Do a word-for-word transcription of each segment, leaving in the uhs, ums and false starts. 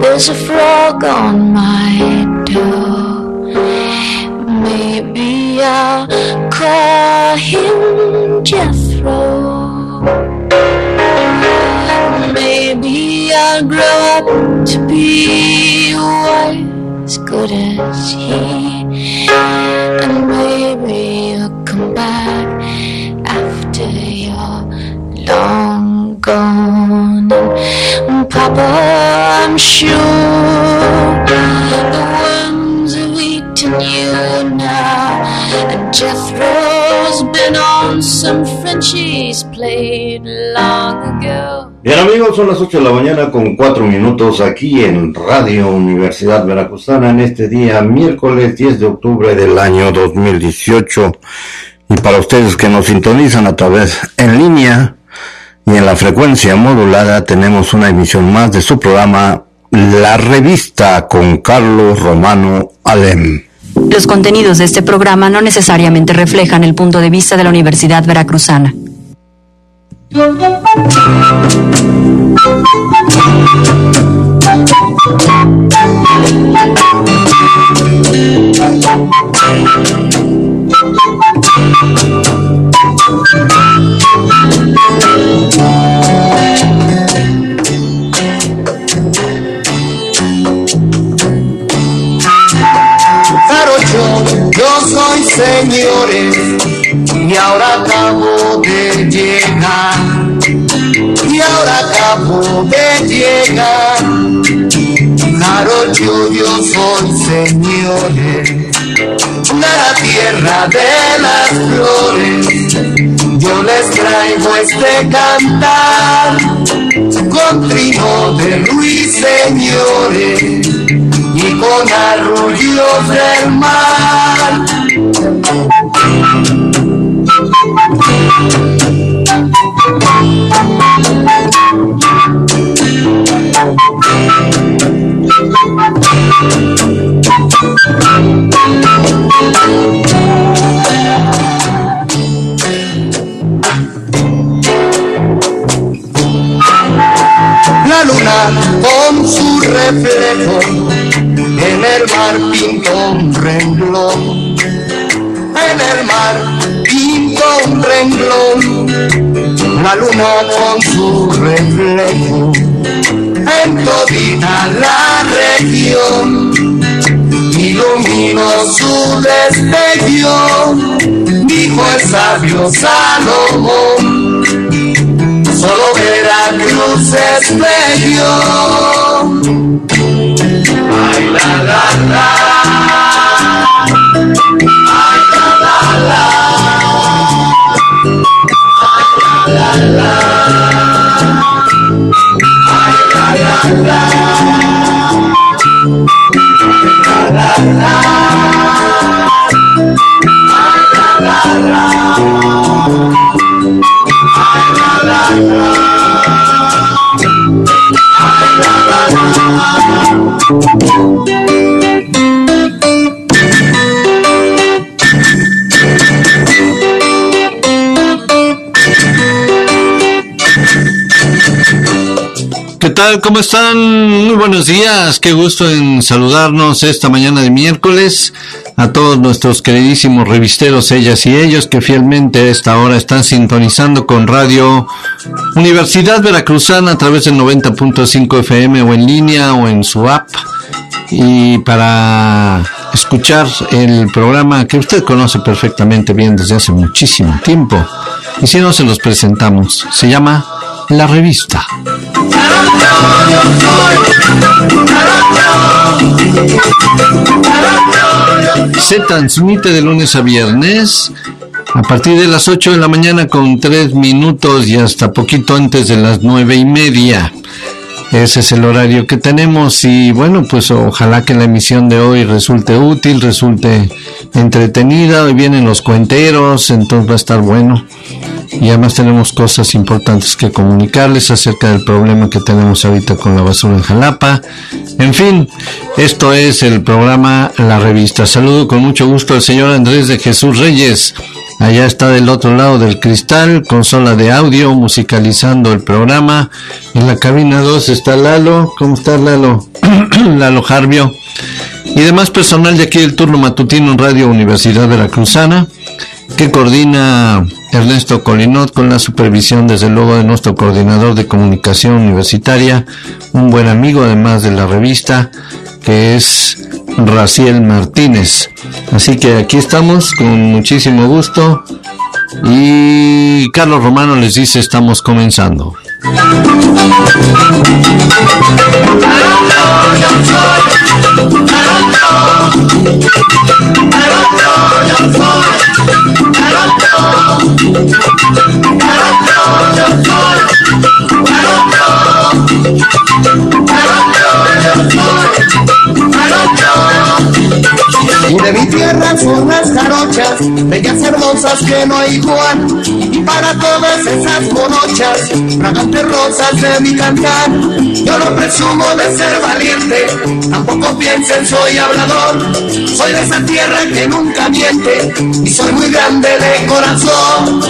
There's a frog on my door. Maybe I'll call him Jethro. Maybe I'll grow up to be as good as he, and maybe you'll come back after you're long gone. And Papa, I'm sure the worms have eaten you now, and Jethro's been on some Frenchies played long ago. Bien amigos, son las ocho de la mañana con cuatro minutos aquí en Radio Universidad Veracruzana en este día miércoles diez de octubre del año dos mil dieciocho. Y para ustedes que nos sintonizan a través en línea y en la frecuencia modulada, tenemos una emisión más de su programa La Revista con Carlos Romano Alem. Los contenidos de este programa no necesariamente reflejan el punto de vista de la Universidad Veracruzana. Yo soy señores y ahora acabo de llegar, y ahora acabo de llegar. Claro, yo, yo soy señores, de la tierra de las flores. Yo les traigo este cantar con trino de ruiseñores y con arrullos del mar. La luna con su reflejo en el mar pintó un renglón, en el mar pintó un renglón. La luna con su reflejo en todita la región iluminó su destello, dijo el sabio Salomón. Solo Veracruz es bello. Ay, la, la, la. Ay, la, la, la. Ay, la, la, la. Ay, la, la, la. La, la, la. Ay, la, la, la. Ay, la, la, la. Ay, la, la, la. ¿Qué tal? ¿Cómo están? Muy buenos días. Qué gusto en saludarnos esta mañana de miércoles. A todos nuestros queridísimos revisteros, ellas y ellos, que fielmente a esta hora están sintonizando con Radio Universidad Veracruzana a través del noventa punto cinco F M o en línea o en su app. Y para escuchar el programa que usted conoce perfectamente bien desde hace muchísimo tiempo. Y si no, se los presentamos. Se llama La Revista. Se transmite de lunes a viernes a partir de las ocho de la mañana con tres minutos y hasta poquito antes de las nueve y media. Ese es el horario que tenemos y bueno, pues ojalá que la emisión de hoy resulte útil, resulte entretenida. Hoy vienen los cuenteros, entonces va a estar bueno. Y además tenemos cosas importantes que comunicarles acerca del problema que tenemos ahorita con la basura en Jalapa. En fin, esto es el programa La Revista. Saludo con mucho gusto al señor Andrés de Jesús Reyes, Allá está del otro lado del cristal, consola de audio, musicalizando el programa. En la cabina dos está Lalo. ¿Cómo estás, Lalo? Lalo Jarbio. Y demás personal de aquí del turno matutino en Radio Universidad Veracruzana, que coordina Ernesto Colinot, con la supervisión desde luego de nuestro coordinador de comunicación universitaria, un buen amigo además de la revista, que es Raciel Martínez. Así que aquí estamos con muchísimo gusto, y Carlos Romano les dice: estamos comenzando. Y de mi tierra son las jarochas, bellas hermosas que no hay igual. Y para todas esas morochas, fragantes rosas de mi cantar, yo no presumo de ser valiente, tampoco piensen soy hablador. Soy de esa tierra que nunca miente, y soy muy grande de corazón.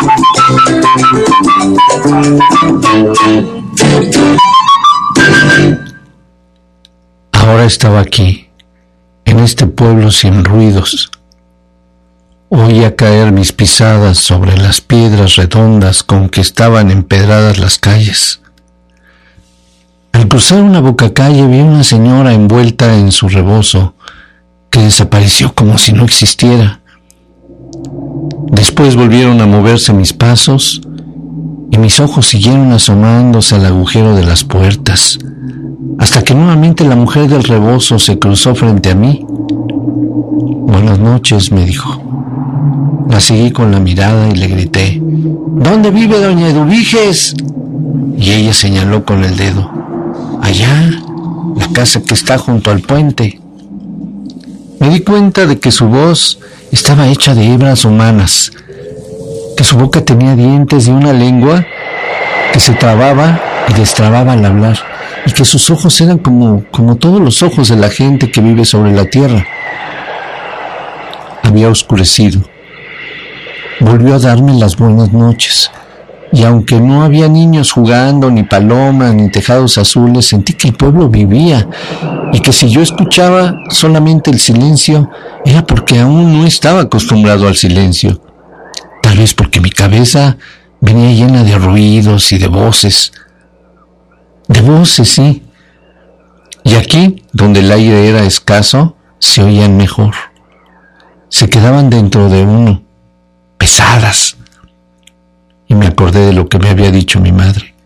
Ahora estaba aquí, en este pueblo sin ruidos. Oía caer mis pisadas sobre las piedras redondas con que estaban empedradas las calles. Al cruzar una bocacalle vi una señora envuelta en su rebozo, que desapareció como si no existiera. Después volvieron a moverse mis pasos, y mis ojos siguieron asomándose al agujero de las puertas, hasta que nuevamente la mujer del rebozo se cruzó frente a mí. «Buenas noches», me dijo. La seguí con la mirada y le grité: «¿Dónde vive doña Eduviges?». Y ella señaló con el dedo: «Allá, la casa que está junto al puente». Me di cuenta de que su voz estaba hecha de hebras humanas, que su boca tenía dientes y una lengua que se trababa y destrababa al hablar, y que sus ojos eran como, como todos los ojos de la gente que vive sobre la tierra. Había oscurecido. Volvió a darme las buenas noches, y aunque no había niños jugando, ni palomas, ni tejados azules, sentí que el pueblo vivía, y que si yo escuchaba solamente el silencio, era porque aún no estaba acostumbrado al silencio. Tal vez porque mi cabeza venía llena de ruidos y de voces. De voces, sí. Y aquí, donde el aire era escaso, se oían mejor. Se quedaban dentro de uno, pesadas. Y me acordé de lo que me había dicho mi madre.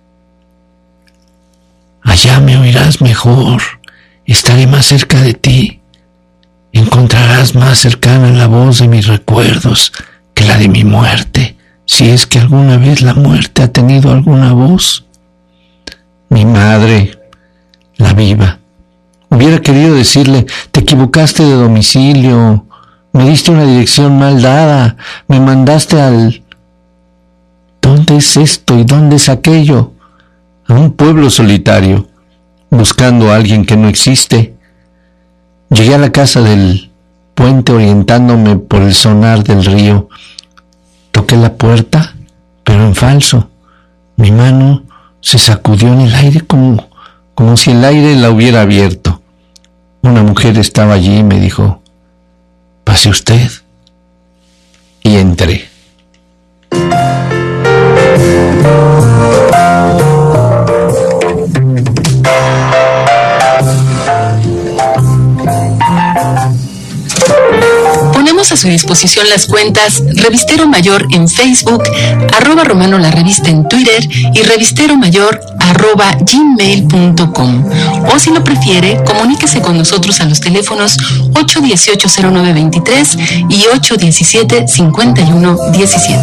Allá me oirás mejor, estaré más cerca de ti. Encontrarás más cercana la voz de mis recuerdos que la de mi muerte, si es que alguna vez la muerte ha tenido alguna voz. Mi madre, la viva, hubiera querido decirle: te equivocaste de domicilio, me diste una dirección mal dada, me mandaste al... ¿Dónde es esto y dónde es aquello? A un pueblo solitario, buscando a alguien que no existe. Llegué a la casa del puente orientándome por el sonar del río. Toqué la puerta, pero en falso. Mi mano se sacudió en el aire como, como si el aire la hubiera abierto. Una mujer estaba allí y me dijo: «Pase usted». Y entré. Ponemos a su disposición las cuentas Revistero Mayor en Facebook, arroba Romano la Revista en Twitter y Revistero Mayor arroba gmail punto com. O si lo prefiere, comuníquese con nosotros a los teléfonos ocho uno ocho, cero nueve dos tres y ocho uno siete, cinco uno uno siete.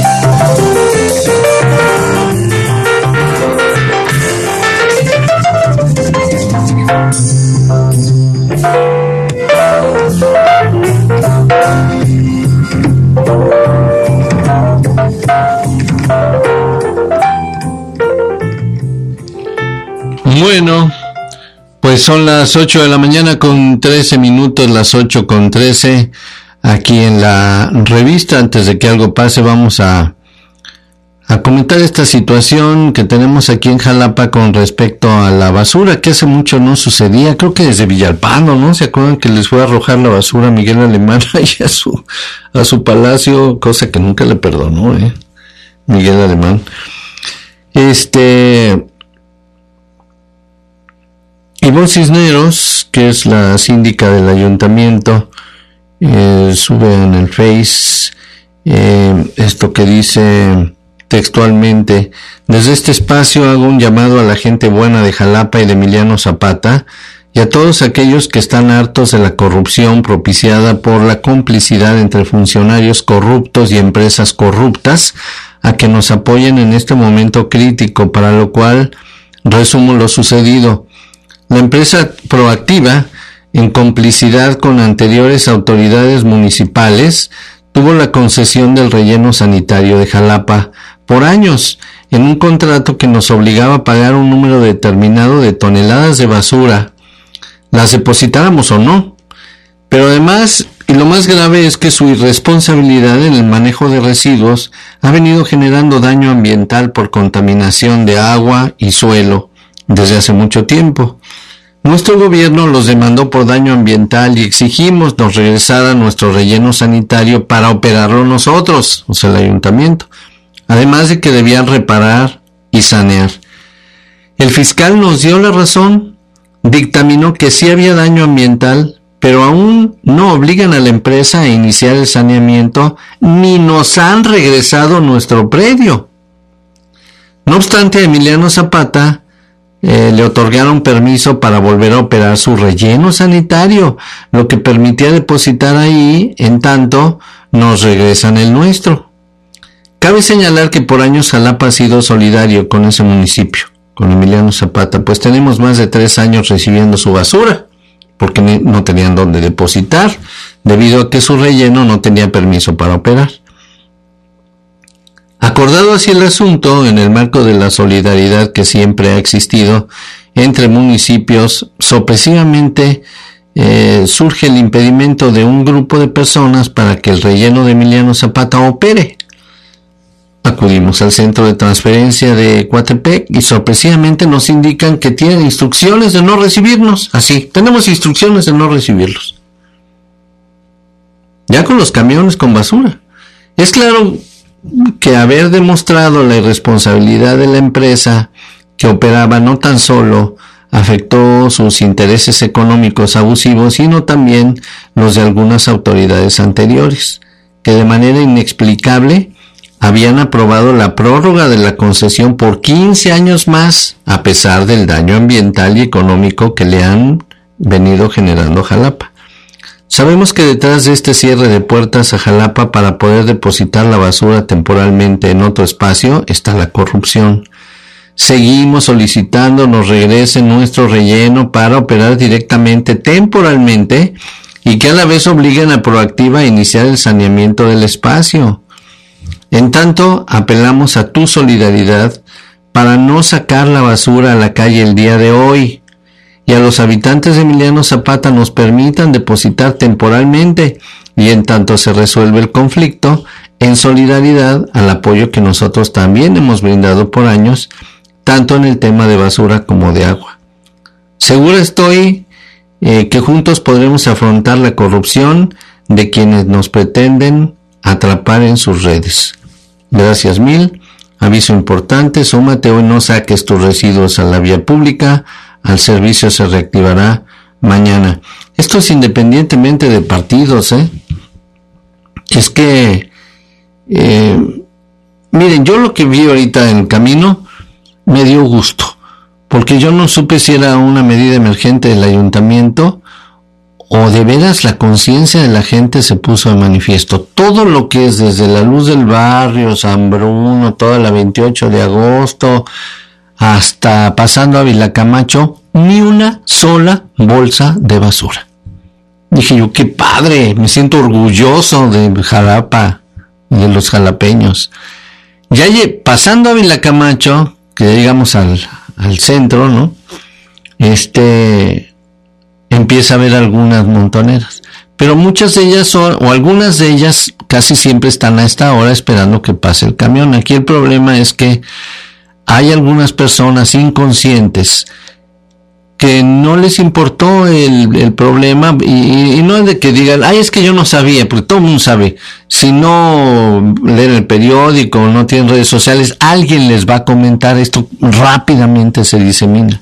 Bueno, pues son las ocho de la mañana con trece minutos, las ocho con trece. aquí en la revista. Antes de que algo pase, vamos a, a comentar esta situación que tenemos aquí en Jalapa con respecto a la basura, que hace mucho no sucedía. Creo que desde Villalpando, ¿no? ¿Se acuerdan que les fue a arrojar la basura a Miguel Alemán y a su, a su palacio? Cosa que nunca le perdonó, ¿eh? Miguel Alemán. Este... Ivonne Cisneros, que es la síndica del ayuntamiento, eh, sube en el Face eh, esto que dice textualmente: desde este espacio hago un llamado a la gente buena de Jalapa y de Emiliano Zapata y a todos aquellos que están hartos de la corrupción propiciada por la complicidad entre funcionarios corruptos y empresas corruptas, a que nos apoyen en este momento crítico, para lo cual resumo lo sucedido. La empresa Proactiva, en complicidad con anteriores autoridades municipales, tuvo la concesión del relleno sanitario de Jalapa por años, en un contrato que nos obligaba a pagar un número determinado de toneladas de basura, las depositáramos o no. Pero además, y lo más grave, es que su irresponsabilidad en el manejo de residuos ha venido generando daño ambiental por contaminación de agua y suelo desde hace mucho tiempo. Nuestro gobierno los demandó por daño ambiental y exigimos nos regresaran nuestro relleno sanitario para operarlo nosotros, o sea, el ayuntamiento, además de que debían reparar y sanear. El fiscal nos dio la razón, dictaminó que sí había daño ambiental, pero aún no obligan a la empresa a iniciar el saneamiento ni nos han regresado nuestro predio. No obstante, Emiliano Zapata Eh, le otorgaron permiso para volver a operar su relleno sanitario, lo que permitía depositar ahí, en tanto nos regresan el nuestro. Cabe señalar que por años Jalapa ha sido solidario con ese municipio, con Emiliano Zapata, pues tenemos más de tres años recibiendo su basura, porque no tenían dónde depositar, debido a que su relleno no tenía permiso para operar. Acordado así el asunto, en el marco de la solidaridad que siempre ha existido entre municipios, sorpresivamente eh, surge el impedimento de un grupo de personas para que el relleno de Emiliano Zapata opere. Acudimos al centro de transferencia de Coatepec y sorpresivamente nos indican que tienen instrucciones de no recibirnos. Así, tenemos instrucciones de no recibirlos. Ya con los camiones con basura. Es claro que haber demostrado la irresponsabilidad de la empresa que operaba no tan solo afectó sus intereses económicos abusivos, sino también los de algunas autoridades anteriores, que de manera inexplicable habían aprobado la prórroga de la concesión por quince años más, a pesar del daño ambiental y económico que le han venido generando a Jalapa. Sabemos que detrás de este cierre de puertas a Jalapa para poder depositar la basura temporalmente en otro espacio está la corrupción. Seguimos solicitando nos regresen nuestro relleno para operar directamente temporalmente y que a la vez obliguen a Proactiva a iniciar el saneamiento del espacio. En tanto, apelamos a tu solidaridad para no sacar la basura a la calle el día de hoy, y a los habitantes de Emiliano Zapata nos permitan depositar temporalmente y en tanto se resuelve el conflicto, en solidaridad al apoyo que nosotros también hemos brindado por años, tanto en el tema de basura como de agua. Seguro estoy eh, que juntos podremos afrontar la corrupción de quienes nos pretenden atrapar en sus redes. Gracias mil. Aviso importante, súmate hoy, no saques tus residuos a la vía pública. Al servicio se reactivará mañana. Esto es independientemente de partidos, ¿eh? Es que, eh, miren, yo lo que vi ahorita en el camino me dio gusto, porque yo no supe si era una medida emergente del ayuntamiento o de veras la conciencia de la gente se puso de manifiesto. Todo lo que es desde la Luz del Barrio, San Bruno, toda la veintiocho de agosto, hasta pasando a Vilacamacho, ni una sola bolsa de basura. Dije yo, qué padre, me siento orgulloso de Jalapa y de los jalapeños. Ya pasando a Vilacamacho, que llegamos al, al centro, ¿no? Este, empieza a haber algunas montoneras. pero muchas de ellas son, o algunas de ellas casi siempre están a esta hora esperando que pase el camión. Aquí el problema es que hay algunas personas inconscientes que no les importó el, el problema, y, y no es de que digan, ay, es que yo no sabía, porque todo el mundo sabe. Si no leen el periódico, no tienen redes sociales, alguien les va a comentar esto, rápidamente se disemina.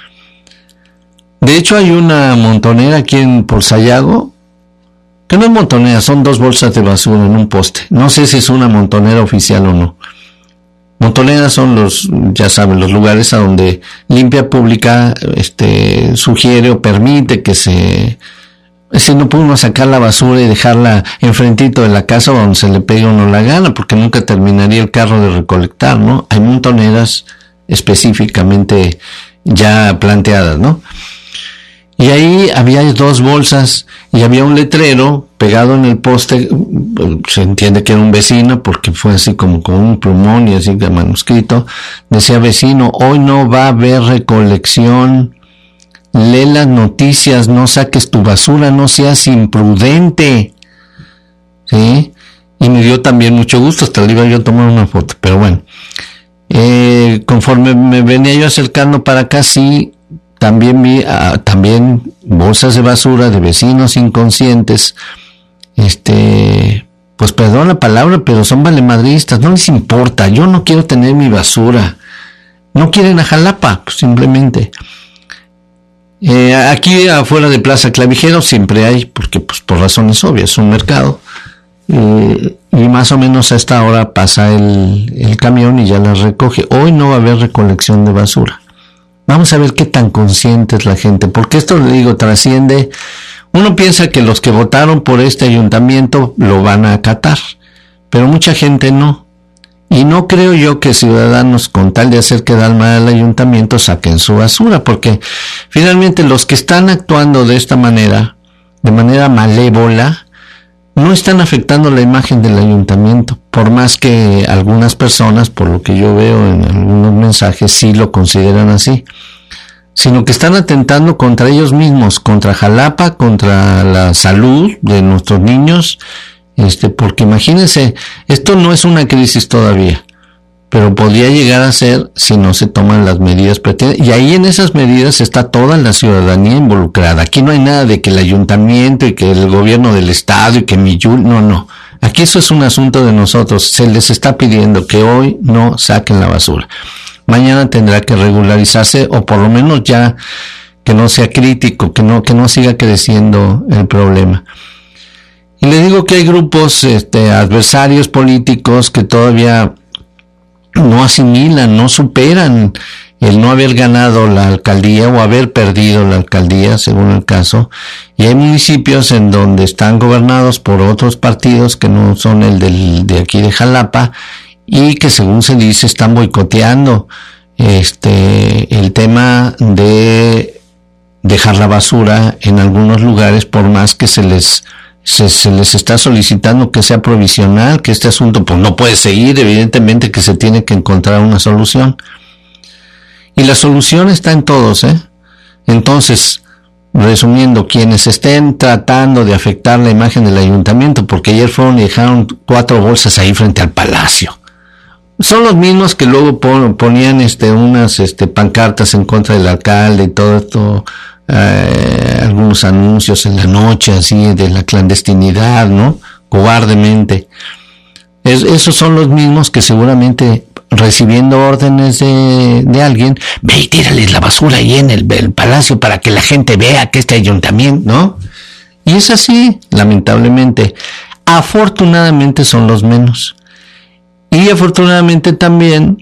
De hecho, hay una montonera aquí en por Sayago, que no es montonera, son dos bolsas de basura en un poste. No sé si es una montonera oficial o no. Montoneras son los, ya saben, los lugares a donde Limpia Pública este, sugiere o permite que se, si no puede uno sacar la basura y dejarla enfrentito de la casa donde se le pegue a uno la gana, porque nunca terminaría el carro de recolectar, ¿no? Hay montoneras específicamente ya planteadas, ¿no? Y ahí había dos bolsas y había un letrero pegado en el poste. Se entiende que era un vecino porque fue así como con un plumón y así de manuscrito. Decía: vecino, hoy no va a haber recolección. Lee las noticias, no saques tu basura, no seas imprudente. ¿Sí? Y me dio también mucho gusto, hasta le iba yo a tomar una foto, pero bueno. Eh, conforme me venía yo acercando para acá, sí, también vi uh, también bolsas de basura de vecinos inconscientes, este, pues perdón la palabra, pero son valemadristas, no les importa, yo no quiero tener mi basura, no quieren a Jalapa, pues simplemente. Eh, aquí afuera de Plaza Clavijero siempre hay, porque pues por razones obvias, es un mercado, eh, y más o menos a esta hora pasa el, el camión y ya las recoge. Hoy no va a haber recolección de basura. Vamos a ver qué tan consciente es la gente, porque esto, le digo, trasciende. Uno piensa que los que votaron por este ayuntamiento lo van a acatar, pero mucha gente no. Y no creo yo que ciudadanos, con tal de hacer quedar mal al ayuntamiento, saquen su basura, porque finalmente los que están actuando de esta manera, de manera malévola, no están afectando la imagen del ayuntamiento, por más que algunas personas, por lo que yo veo en algunos mensajes, sí lo consideran así, sino que están atentando contra ellos mismos, contra Jalapa, contra la salud de nuestros niños, este, porque imagínense, esto no es una crisis todavía, pero podría llegar a ser si no se toman las medidas pertinentes. Y ahí en esas medidas está toda la ciudadanía involucrada. Aquí no hay nada de que el ayuntamiento y que el gobierno del estado y que Miyul, no, no. Aquí eso es un asunto de nosotros. Se les está pidiendo que hoy no saquen la basura. Mañana tendrá que regularizarse, o por lo menos ya que no sea crítico, que no, que no siga creciendo el problema. Y le digo que hay grupos, este, adversarios políticos que todavía no asimilan, no superan el no haber ganado la alcaldía o haber perdido la alcaldía, según el caso. Y hay municipios en donde están gobernados por otros partidos que no son el del, de aquí de Jalapa, y que, según se dice, están boicoteando este el tema de dejar la basura en algunos lugares, por más que se les Se, se les está solicitando que sea provisional, que este asunto pues no puede seguir, evidentemente que se tiene que encontrar una solución. Y la solución está en todos, ¿eh? Entonces, resumiendo, quienes estén tratando de afectar la imagen del ayuntamiento, porque ayer fueron y dejaron cuatro bolsas ahí frente al palacio, son los mismos que luego pon, ponían este unas este pancartas en contra del alcalde y todo esto. Eh, algunos anuncios en la noche así de la clandestinidad, ¿no? Cobardemente. Es, esos son los mismos que seguramente, recibiendo órdenes de, de alguien, ve y tírales la basura ahí en el, el palacio para que la gente vea que este ayuntamiento, ¿no? Y es así, lamentablemente. Afortunadamente son los menos. Y afortunadamente también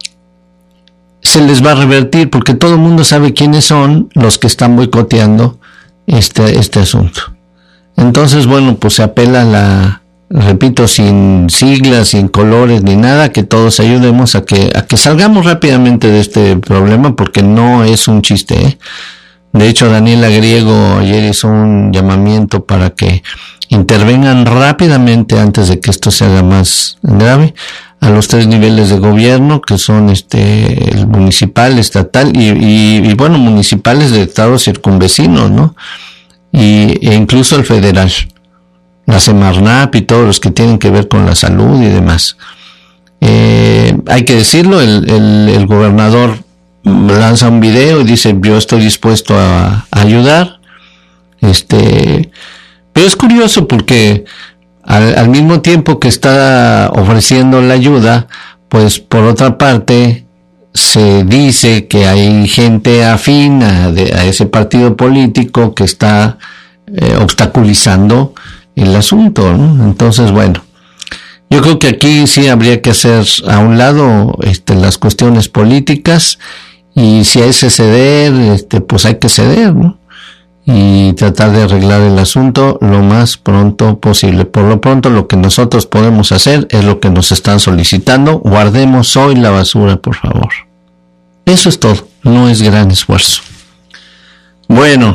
se les va a revertir, porque todo el mundo sabe quiénes son los que están boicoteando este, este asunto. Entonces, bueno, pues se apela a la, repito, sin siglas, sin colores ni nada, que todos ayudemos a que, a que salgamos rápidamente de este problema, porque no es un chiste, ¿eh? De hecho, Daniela Griego ayer hizo un llamamiento para que intervengan rápidamente antes de que esto se haga más grave, a los tres niveles de gobierno, que son este el municipal, estatal y, y, y bueno, municipales de estados circunvecinos, ¿no? y, e incluso el federal, la Semarnap y todos los que tienen que ver con la salud y demás. Eh, hay que decirlo, el, el, el gobernador lanza un video y dice, yo estoy dispuesto a, a ayudar. Este, pero es curioso porque al, al mismo tiempo que está ofreciendo la ayuda, pues por otra parte se dice que hay gente afín a, de, a ese partido político que está eh, obstaculizando el asunto, ¿no? Entonces, bueno, yo creo que aquí sí habría que hacer a un lado este, las cuestiones políticas, y si hay que ceder, este, pues hay que ceder, ¿no? Y tratar de arreglar el asunto lo más pronto posible. Por lo pronto, lo que nosotros podemos hacer es lo que nos están solicitando. Guardemos hoy la basura, por favor. Eso es todo, no es gran esfuerzo. Bueno,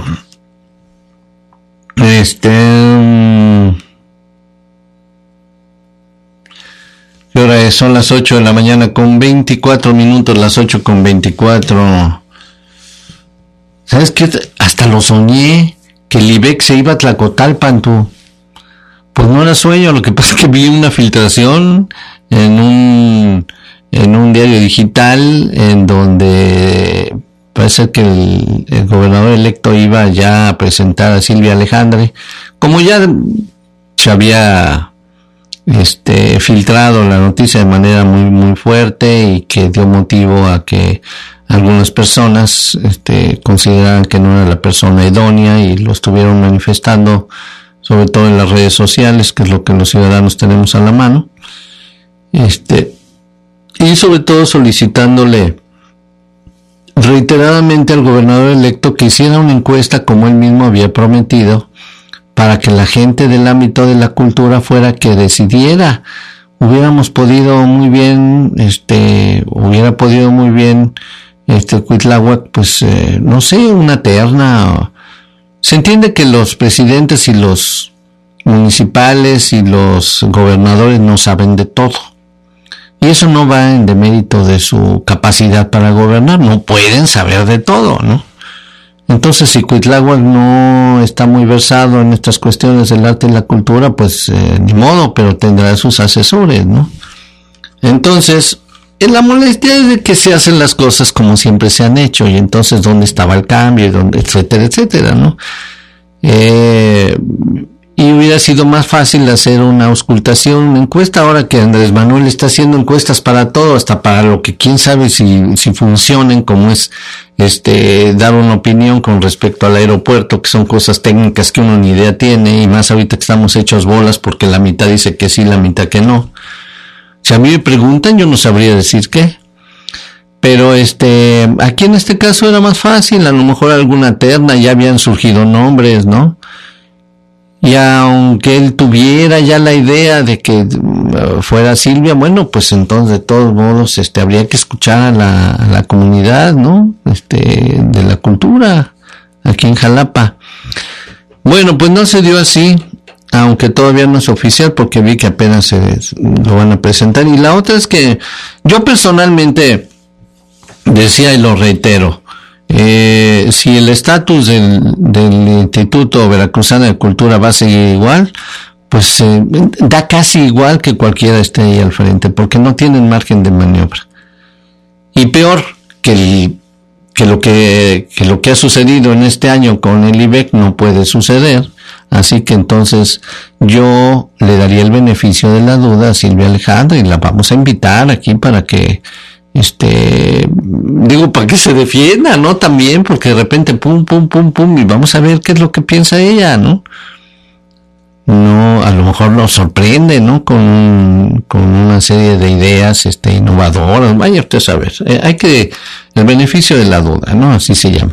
este... ¿qué hora es? Son las ocho de la mañana con veinticuatro minutos, las ocho con veinticuatro. ¿Sabes qué? Hasta lo soñé, que el I B E C se iba a Tlacotalpan, tú. Pues no era sueño, lo que pasa es que vi una filtración en un, en un diario digital en donde parece que el, el gobernador electo iba ya a presentar a Silvia Alejandre, como ya se había este filtrado la noticia de manera muy muy fuerte y que dio motivo a que algunas personas este consideraran que no era la persona idónea y lo estuvieron manifestando, sobre todo en las redes sociales, que es lo que los ciudadanos tenemos a la mano, este y sobre todo solicitándole reiteradamente al gobernador electo que hiciera una encuesta como él mismo había prometido, para que la gente del ámbito de la cultura fuera que decidiera. Hubiéramos podido muy bien, este, hubiera podido muy bien, este, Cuitláhuac, pues, eh, no sé, una terna. Se entiende que los presidentes y los municipales y los gobernadores no saben de todo. Y eso no va en demérito de su capacidad para gobernar, no pueden saber de todo, ¿no? Entonces, si Cuitláhuac no está muy versado en estas cuestiones del arte y la cultura, pues eh, ni modo, pero tendrá sus asesores, ¿no? Entonces, en la molestia es de que se hacen las cosas como siempre se han hecho, y entonces, ¿dónde estaba el cambio? Y dónde, etcétera, etcétera, ¿no? Eh, y hubiera sido más fácil hacer una auscultación, una encuesta, ahora que Andrés Manuel está haciendo encuestas para todo, hasta para lo que quién sabe si, si funcionen, como es este dar una opinión con respecto al aeropuerto, que son cosas técnicas que uno ni idea tiene, y más ahorita que estamos hechos bolas porque la mitad dice que sí, la mitad que no. Si a mí me preguntan, yo no sabría decir qué. Pero este, aquí en este caso era más fácil, a lo mejor alguna terna, ya habían surgido nombres, ¿no? Y aunque él tuviera ya la idea de que uh, fuera Silvia, bueno, pues entonces de todos modos este habría que escuchar a la, a la comunidad, ¿no? Este, de la cultura aquí en Jalapa. Bueno, pues no se dio así, aunque todavía no es oficial, porque vi que apenas se lo van a presentar. Y la otra es que yo personalmente decía, y lo reitero, Eh, si el estatus del, del Instituto Veracruzano de Cultura va a seguir igual, pues eh, da casi igual que cualquiera esté ahí al frente, porque no tienen margen de maniobra. Y peor que, el, que lo que, que lo que ha sucedido en este año con el I B E C no puede suceder, así que entonces yo le daría el beneficio de la duda a Silvia Alejandra y la vamos a invitar aquí para que este, digo, para que se defienda, ¿no? También, porque de repente pum, pum, pum, pum, y vamos a ver qué es lo que piensa ella, ¿no? No, a lo mejor nos sorprende, ¿no? Con, con una serie de ideas, este, innovadoras, vaya usted a saber. Eh, hay que, el beneficio de la duda, ¿no? Así se llama.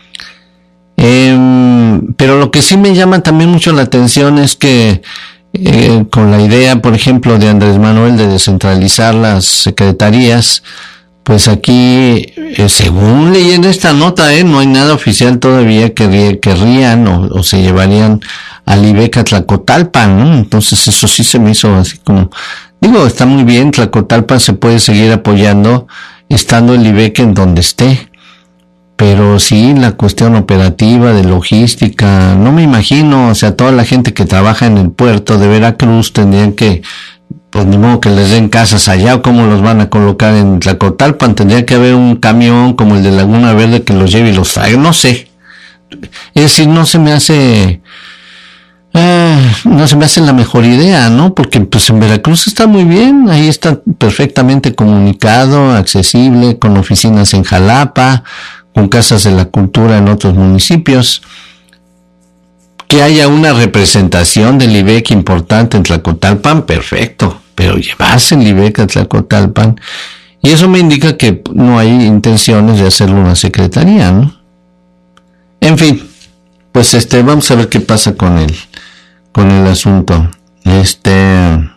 Eh, pero lo que sí me llama también mucho la atención es que Eh, con la idea, por ejemplo, de Andrés Manuel de descentralizar las secretarías, pues aquí, eh, según leí en esta nota, eh, no hay nada oficial todavía que querrían o, o se llevarían al I B E C a Tlacotalpan, ¿no? Entonces eso sí se me hizo así como, digo, está muy bien, Tlacotalpan se puede seguir apoyando estando el I B E C en donde esté, pero sí la cuestión operativa de logística, no me imagino, o sea, toda la gente que trabaja en el puerto de Veracruz tendrían que, pues ni modo que les den casas allá, o cómo los van a colocar en Tlacotalpan, tendría que haber un camión como el de Laguna Verde que los lleve y los traiga, no sé. Es decir, no se me hace, eh, no se me hace la mejor idea, ¿no? Porque pues en Veracruz está muy bien, ahí está perfectamente comunicado, accesible, con oficinas en Jalapa, con casas de la cultura en otros municipios. Que haya una representación del I B E C importante en Tlacotalpan, perfecto, pero llevarse el I B E C a Tlacotalpan, y eso me indica que no hay intenciones de hacerlo una secretaría, ¿no? En fin, pues este, vamos a ver qué pasa con el, con el asunto. Este,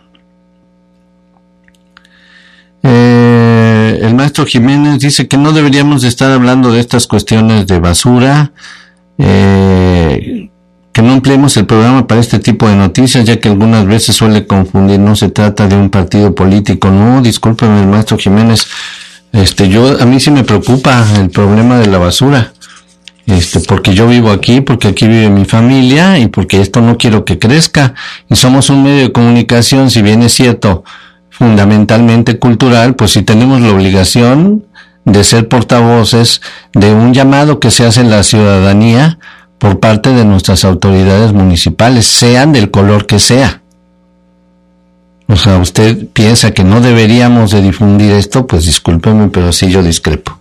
eh, el maestro Jiménez dice que no deberíamos de estar hablando de estas cuestiones de basura, eh, que no empleemos el programa para este tipo de noticias, ya que algunas veces suele confundir, no se trata de un partido político. No, discúlpeme, el maestro Jiménez, este, yo, a mí sí me preocupa el problema de la basura. Este, porque yo vivo aquí, porque aquí vive mi familia y porque esto no quiero que crezca, y somos un medio de comunicación, si bien es cierto, fundamentalmente cultural, pues si tenemos la obligación de ser portavoces de un llamado que se hace en la ciudadanía por parte de nuestras autoridades municipales, sean del color que sea. O sea, usted piensa que no deberíamos de difundir esto, pues discúlpeme, pero sí yo discrepo.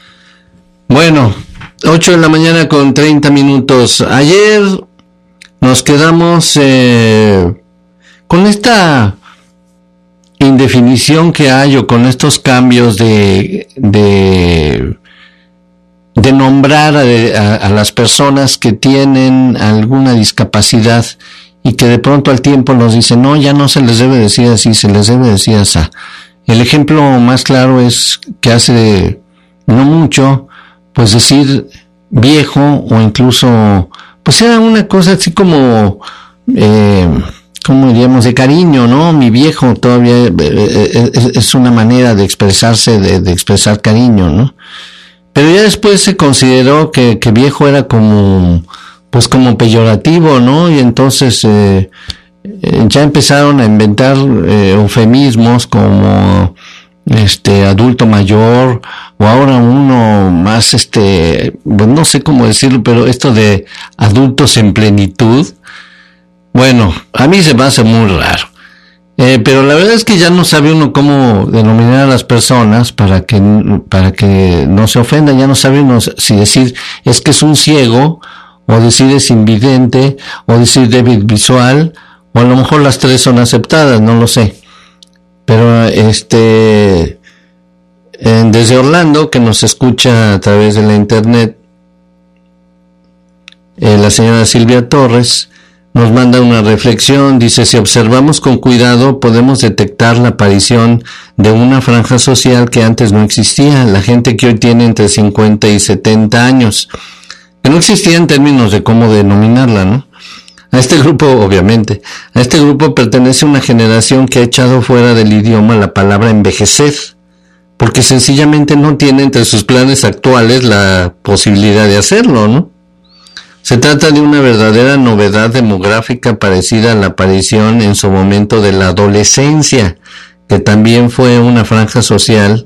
Bueno, ocho de la mañana con treinta minutos. Ayer nos quedamos eh, con esta indefinición que hay, o con estos cambios de de, de nombrar a, a, a las personas que tienen alguna discapacidad y que de pronto al tiempo nos dicen, no, ya no se les debe decir así, se les debe decir así. El ejemplo más claro es que hace no mucho, pues decir viejo, o incluso, pues era una cosa así como, eh, como diríamos, de cariño, ¿no? Mi viejo todavía eh, es, es una manera de expresarse, de, de expresar cariño, ¿no? Pero ya después se consideró que, que viejo era como, pues como peyorativo, ¿no? Y entonces eh, eh, ya empezaron a inventar eh, eufemismos como este adulto mayor, o ahora uno más, este, pues no sé cómo decirlo, pero esto de adultos en plenitud, bueno, a mí se me hace muy raro. Eh, pero la verdad es que ya no sabe uno cómo denominar a las personas para que, para que no se ofendan. Ya no sabe uno si decir es que es un ciego, o decir es invidente, o decir débil visual, o a lo mejor las tres son aceptadas, no lo sé. Pero este, desde Orlando, que nos escucha a través de la internet, eh, la señora Silvia Torres nos manda una reflexión. Dice: si observamos con cuidado, podemos detectar la aparición de una franja social que antes no existía, la gente que hoy tiene entre cincuenta y setenta años, que no existía en términos de cómo denominarla, ¿no? A este grupo, obviamente, a este grupo pertenece una generación que ha echado fuera del idioma la palabra envejecer, porque sencillamente no tiene entre sus planes actuales la posibilidad de hacerlo, ¿no? Se trata de una verdadera novedad demográfica parecida a la aparición en su momento de la adolescencia, que también fue una franja social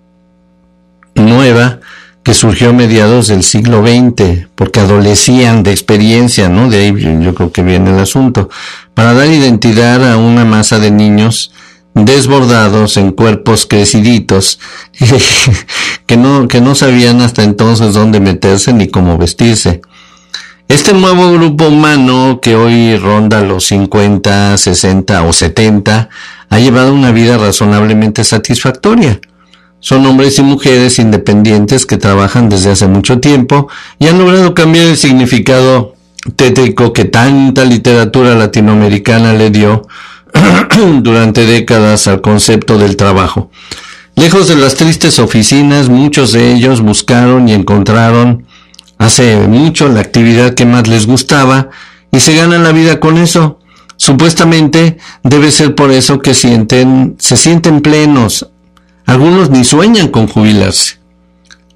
nueva que surgió a mediados del siglo veinte, porque adolecían de experiencia, ¿no? De ahí yo creo que viene el asunto, para dar identidad a una masa de niños desbordados en cuerpos creciditos que no, que no sabían hasta entonces dónde meterse ni cómo vestirse. Este nuevo grupo humano, que hoy ronda los cincuenta, sesenta o setenta, ha llevado una vida razonablemente satisfactoria. Son hombres y mujeres independientes que trabajan desde hace mucho tiempo y han logrado cambiar el significado tétrico que tanta literatura latinoamericana le dio durante décadas al concepto del trabajo. Lejos de las tristes oficinas, muchos de ellos buscaron y encontraron hace mucho la actividad que más les gustaba y se ganan la vida con eso. Supuestamente debe ser por eso que sienten, se sienten plenos. Algunos ni sueñan con jubilarse.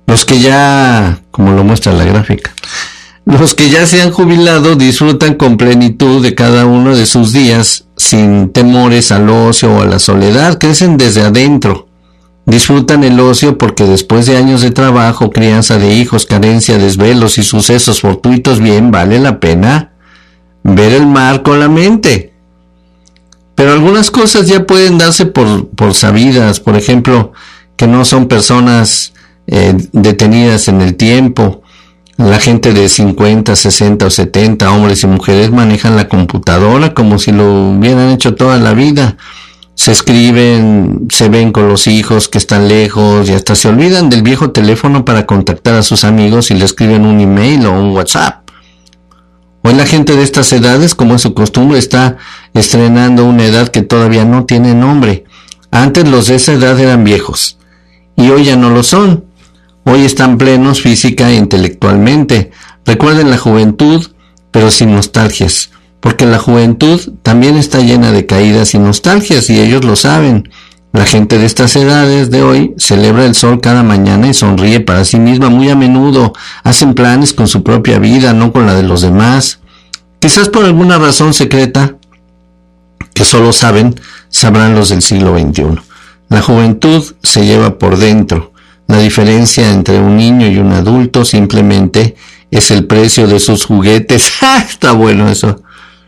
Los que ya, como lo muestra la gráfica, los que ya se han jubilado disfrutan con plenitud de cada uno de sus días, sin temores al ocio o a la soledad, crecen desde adentro. Disfrutan el ocio porque después de años de trabajo, crianza de hijos, carencia, desvelos y sucesos fortuitos, bien vale la pena ver el mar con la mente. Pero algunas cosas ya pueden darse por, por sabidas, por ejemplo, que no son personas eh, detenidas en el tiempo. La gente de cincuenta, sesenta o setenta, hombres y mujeres, manejan la computadora como si lo hubieran hecho toda la vida. Se escriben, se ven con los hijos que están lejos y hasta se olvidan del viejo teléfono para contactar a sus amigos y le escriben un email o un WhatsApp. Hoy la gente de estas edades, como es su costumbre, está estrenando una edad que todavía no tiene nombre. Antes los de esa edad eran viejos y hoy ya no lo son. Hoy están plenos física e intelectualmente. Recuerden la juventud, pero sin nostalgias, porque la juventud también está llena de caídas y nostalgias y ellos lo saben. La gente de estas edades de hoy celebra el sol cada mañana y sonríe para sí misma muy a menudo. Hacen planes con su propia vida, no con la de los demás. Quizás por alguna razón secreta que solo saben, sabrán los del siglo veintiuno. La juventud se lleva por dentro. La diferencia entre un niño y un adulto simplemente es el precio de sus juguetes. Está bueno eso.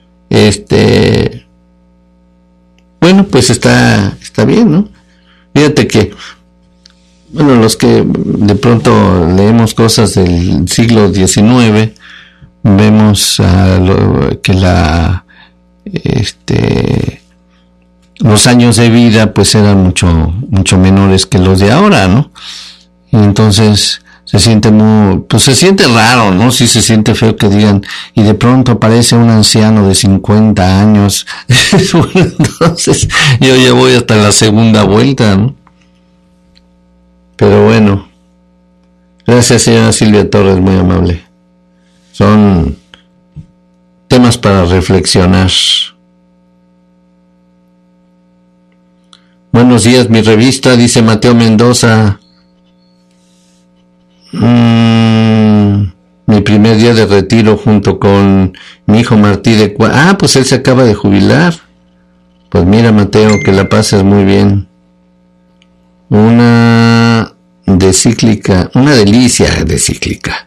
Este, bueno, pues está, está bien, ¿no? Fíjate que, bueno, los que de pronto leemos cosas del siglo diecinueve, vemos a lo, que la, este, los años de vida pues eran mucho, mucho menores que los de ahora, ¿no? Y entonces se siente muy, pues se siente raro, ¿no? Sí se siente feo que digan, y de pronto aparece un anciano de cincuenta años. Bueno, entonces yo ya voy hasta la segunda vuelta, ¿no? Pero bueno, gracias señora Silvia Torres, muy amable. Son temas para reflexionar. Buenos días, mi revista, dice Mateo Mendoza. Mm, mi primer día de retiro junto con mi hijo Martí de Cua... Ah, pues él se acaba de jubilar. Pues mira, Mateo, que la pases muy bien. Una de cíclica, una delicia de cíclica.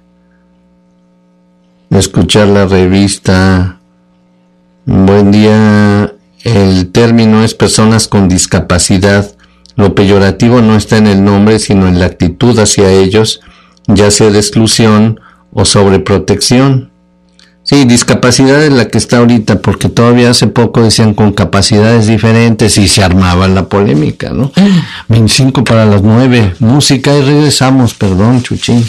Escuchar la revista. Buen día. El término es personas con discapacidad. Lo peyorativo no está en el nombre, sino en la actitud hacia ellos, ya sea de exclusión o sobreprotección. Sí, discapacidad es la que está ahorita, porque todavía hace poco decían con capacidades diferentes y se armaba la polémica, ¿no? veinticinco para las nueve, música y regresamos, perdón, Chuchín.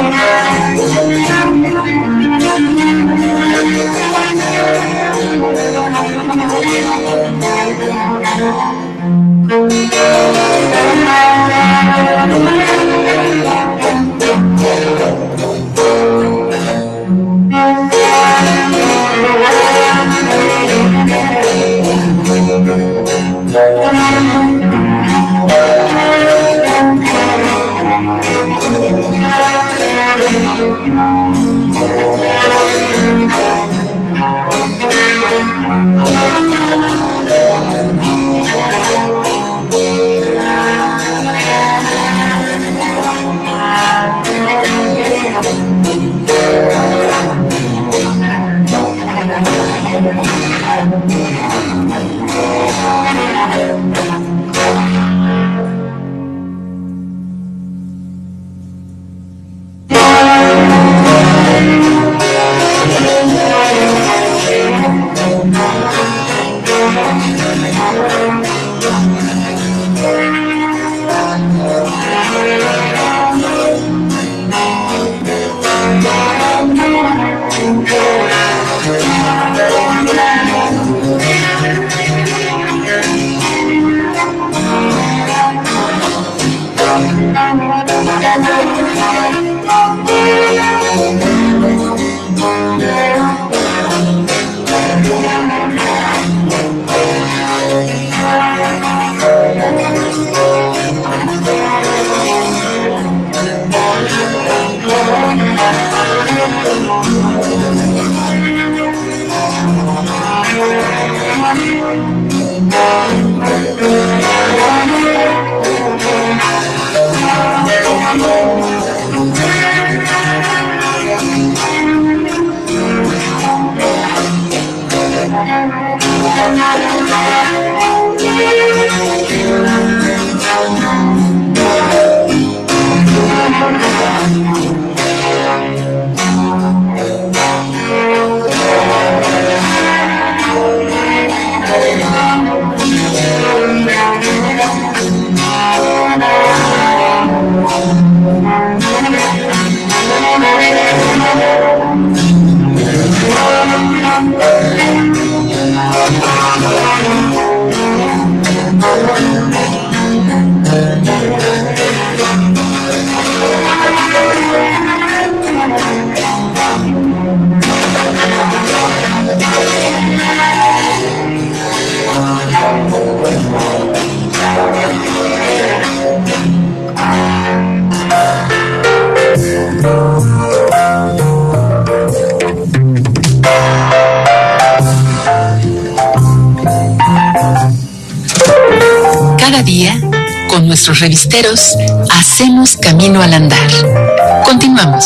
Cada día, con nuestros revisteros, hacemos camino al andar. Continuamos.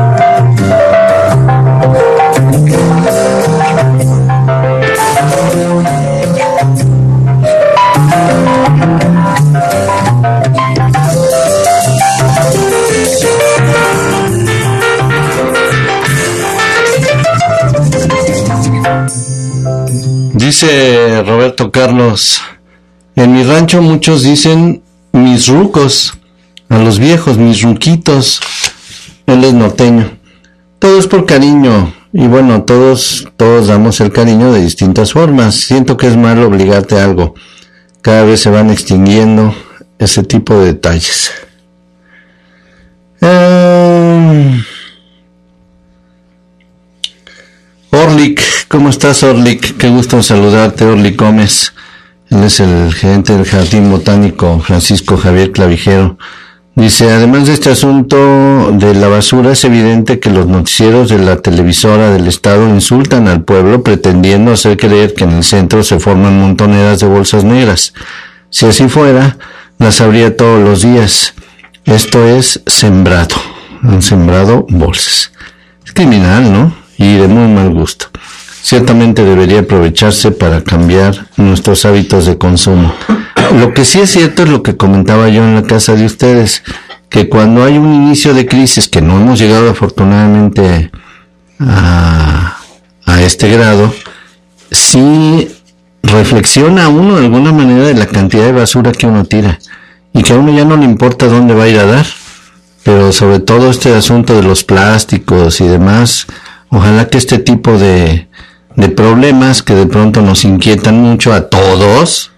Dice Roberto Carlos: en mi rancho muchos dicen mis rucos, a los viejos, mis ruquitos. Él es norteño. Todo es por cariño, y bueno, todos, todos damos el cariño de distintas formas. Siento que es malo obligarte a algo. Cada vez se van extinguiendo ese tipo de detalles. Eh... Orlik, ¿cómo estás, Orlik? Qué gusto saludarte, Orlik Gómez. Él es el gerente del Jardín Botánico Francisco Javier Clavijero. Dice: además de este asunto de la basura, es evidente que los noticieros de la televisora del estado insultan al pueblo pretendiendo hacer creer que en el centro se forman montoneras de bolsas negras. Si así fuera, las habría todos los días. Esto es sembrado. Han sembrado bolsas. Es criminal, ¿no? Y de muy mal gusto. Ciertamente debería aprovecharse para cambiar nuestros hábitos de consumo. Lo que sí es cierto es lo que comentaba yo en la casa de ustedes, que cuando hay un inicio de crisis, que no hemos llegado afortunadamente a, a este grado, sí reflexiona uno de alguna manera de la cantidad de basura que uno tira, y que a uno ya no le importa dónde va a ir a dar. pero sobre todo este asunto de los plásticos y demás, ojalá que este tipo de, de problemas que de pronto nos inquietan mucho a todos,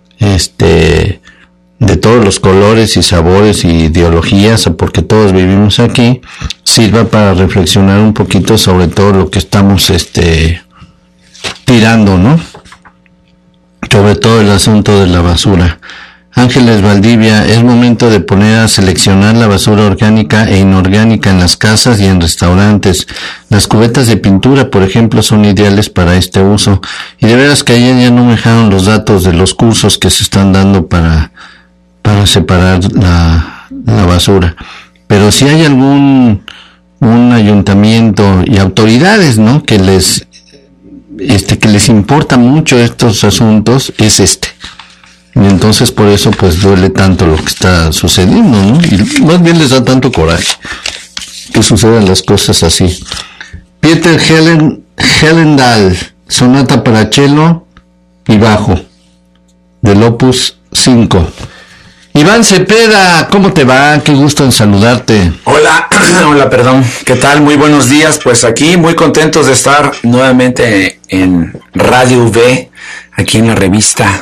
este, de todos los colores y sabores y ideologías, porque todos vivimos aquí, sirva para reflexionar un poquito sobre todo lo que estamos, este, tirando, ¿no? Sobre todo el asunto de la basura. Ángeles Valdivia, es momento de poner a seleccionar la basura orgánica e inorgánica en las casas y en restaurantes. Las cubetas de pintura, por ejemplo, son ideales para este uso. Y de veras que ayer ya no me dejaron los datos de los cursos que se están dando para, para separar la, la basura. Pero si hay algún, un ayuntamiento y autoridades, ¿no?, que les, este, que les importa mucho estos asuntos, es este. Y entonces por eso pues duele tanto lo que está sucediendo, ¿no? Y más bien les da tanto coraje que sucedan las cosas así. Peter Helen, Helendal, sonata para cello y bajo, del opus cinco. Iván Cepeda, ¿cómo te va? Qué gusto en saludarte. Hola, hola, perdón. ¿Qué tal? Muy buenos días. Pues aquí muy contentos de estar nuevamente en Radio V, aquí en la revista.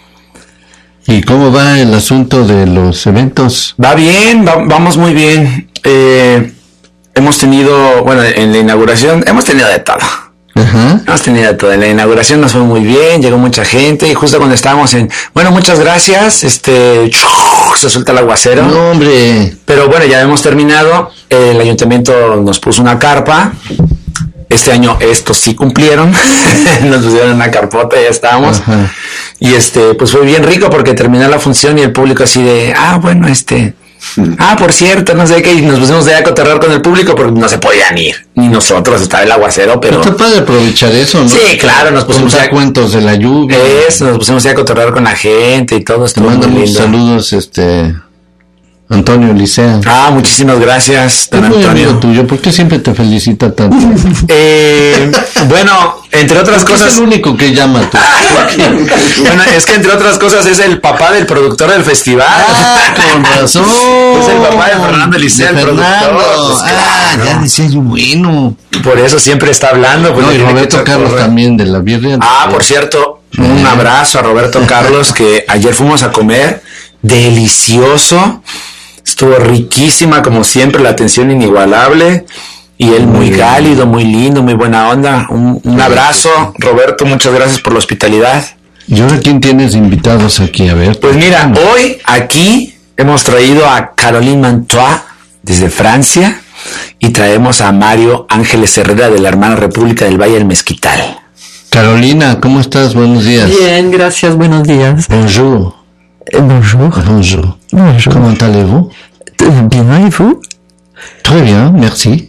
¿Y cómo va el asunto de los eventos? Va bien, va, vamos muy bien. Eh, hemos tenido, bueno, en la inauguración, hemos tenido de todo. Ajá. Hemos tenido de todo. En la inauguración nos fue muy bien, llegó mucha gente y justo cuando estábamos en, bueno, muchas gracias, este, se suelta el aguacero. No, hombre. Pero bueno, ya hemos terminado. El ayuntamiento nos puso una carpa. Este año estos sí cumplieron, nos pusieron una carpota y ya estábamos. Ajá. Y este, pues fue bien rico porque terminó la función y el público así de, ah, bueno, este, ah, por cierto, no sé qué, y nos pusimos de a cotorrear con el público porque no se podían ir, ni nosotros, estaba el aguacero, pero... Está padre aprovechar eso, ¿no? Sí, claro, nos pusimos a cuentos de la lluvia. Eso, nos pusimos a cotorrear con la gente y todo, estuvo muy lindo. Saludos, este... Antonio Licea. Ah, muchísimas gracias, don Antonio. Es muy amigo tuyo, ¿por qué siempre te felicita tanto? eh, bueno, entre otras cosas... Es el único que llama tú. Bueno, es que entre otras cosas es el papá del productor del festival. Ah, con razón. Es el papá de Fernando Licea, el productor. Pues, ah, claro. Ya decía yo, bueno. Por eso siempre está hablando. Pues, no, y Roberto Carlos correr. También de la Birria. Ah, por cierto, eh. un abrazo a Roberto Carlos, que ayer fuimos a comer. Delicioso. Estuvo riquísima, como siempre, la atención inigualable. Y él muy, muy cálido, muy lindo, muy buena onda. Un, un abrazo, Roberto, muchas gracias por la hospitalidad. ¿Y ahora quién tienes invitados aquí? A ver. Pues mira, ¿cómo? Hoy aquí hemos traído a Caroline Mantois desde Francia y traemos a Mario Ángeles Herrera de la hermana República del Valle del Mezquital. Carolina, ¿cómo estás? Buenos días. Bien, gracias, buenos días. Bonjour. Eh, bonjour. Bonjour. Bonjour. Comment allez-vous? Bien, et vous? Très bien, merci.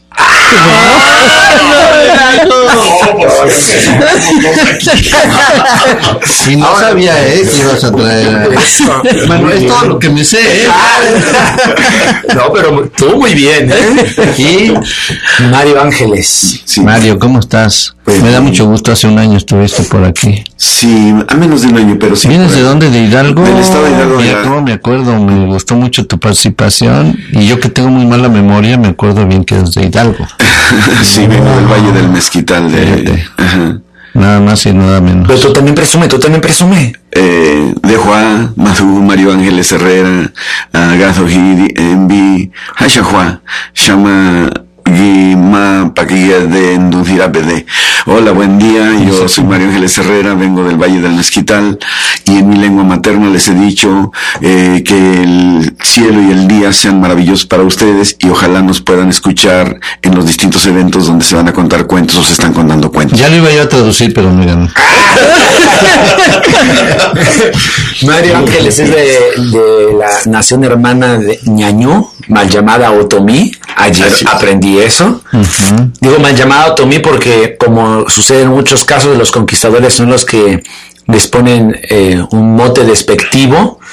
Y no sabía, ¿eh? Que ibas a traer. Bueno, es todo lo que me sé, ¿eh? No, pero tú muy bien, ¿eh? Y Mario Ángeles. Sí. Mario, ¿cómo estás? Pues, me da mucho gusto, hace un año estuviste por aquí. Sí, a menos de un año, pero sí. ¿Vienes de dónde? ¿De Hidalgo? Del estado de Hidalgo. Me acuerdo, me acuerdo, me gustó mucho tu participación y yo que tengo muy mala memoria, me acuerdo bien que eres de Hidalgo. Sí, vengo del Valle del Mezquital. De, ajá. Nada más y nada menos. Pero tú también presume, tú también presume. Eh, dejo a Madhu, Mario Ángeles Herrera, a Gazo Hidi, Envi, Hashahua, Shama Guima Paquilla de Enduncirapede. Hola, buen día, yo soy Mario Ángeles Herrera, vengo del Valle del Mezquital y en mi lengua materna les he dicho eh, que el cielo y el día sean maravillosos para ustedes y ojalá nos puedan escuchar en los distintos eventos donde se van a contar cuentos o se están contando cuentos. Ya lo iba yo a traducir, pero me ganó. Mario Ángeles es de, de la nación hermana de Ñañú, mal llamada Otomí. Ayer Así aprendí eso. Uh-huh. Digo mal llamada Otomí porque, como sucede en muchos casos, los conquistadores son los que les ponen eh, un mote despectivo y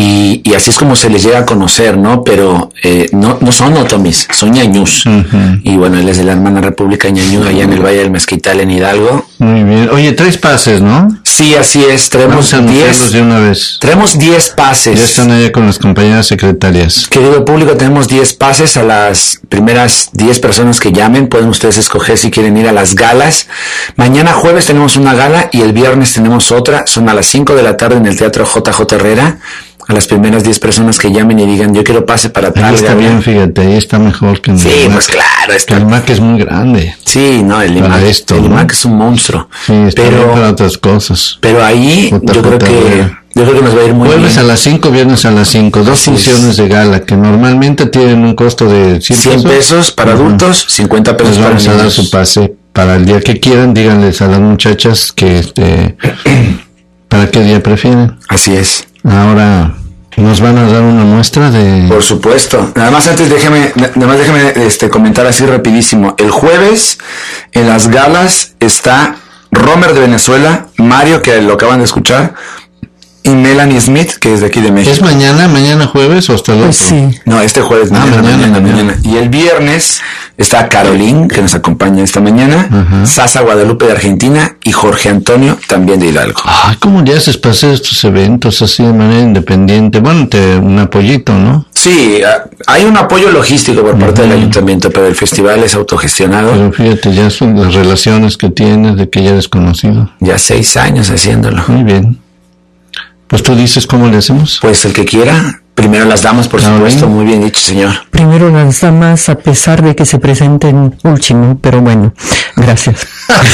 y, y así es como se les llega a conocer, ¿no? Pero eh, no, no son otomis, son ñañús. Uh-huh. Y bueno, él es de la hermana República Ñañú, allá en el Valle del Mezquital, en Hidalgo. Muy bien. Oye, tres pases, ¿no? Sí, así es. Traemos diez. de una vez. Traemos diez pases. Ya están allá con las compañeras secretarias. Querido público, tenemos diez pases a las primeras diez personas que llamen. Pueden ustedes escoger si quieren ir a las galas. Mañana jueves tenemos una gala y el viernes tenemos otra. Son a las cinco de la tarde en el Teatro J J Herrera. A las primeras diez personas que llamen y digan, yo quiero pase para tal. Ahí está bien, fíjate, ahí está mejor que en sí, el pues claro. Está... El I M A C es muy grande. Sí, no, el I M A C, esto, el ¿no? I M A C es un monstruo. Sí, está pero, bien para otras cosas. Pero ahí J, yo creo J, que... Yo creo que nos va a ir muy Jueves bien. a las cinco, viernes a las cinco. Dos Así funciones es. de gala que normalmente tienen un costo de cien pesos. cien pesos para uh-huh. adultos, cincuenta pesos Les para niños. Vamos a dar su pase para el día que quieran. Díganles a las muchachas que este para qué día prefieren. Así es. Ahora nos van a dar una muestra de... Por supuesto. Nada más antes déjeme, nada más déjeme este, comentar así rapidísimo. El jueves en las galas está Romer de Venezuela, Mario, que lo acaban de escuchar, y Melanie Smith, que es de aquí de México. ¿Es mañana, mañana jueves o hasta el otro? Pues sí. No, este jueves, ah, mañana, mañana, mañana, mañana, mañana. Y el viernes está Caroline, que nos acompaña esta mañana, uh-huh. Sasa Guadalupe de Argentina y Jorge Antonio, también de Hidalgo. Ay, ¿cómo le haces para hacer estos eventos así de manera independiente? Bueno, te, un apoyito, ¿no? Sí, hay un apoyo logístico por parte uh-huh. del ayuntamiento, pero el festival es autogestionado. Pero fíjate, ya son las relaciones que tienes de que ya eres conocido. Ya seis años haciéndolo. Muy bien. Pues tú dices cómo le hacemos. Pues el que quiera. Primero las damas, por Caroline. supuesto. Muy bien dicho, señor. Primero las damas, a pesar de que se presenten último, pero bueno, gracias.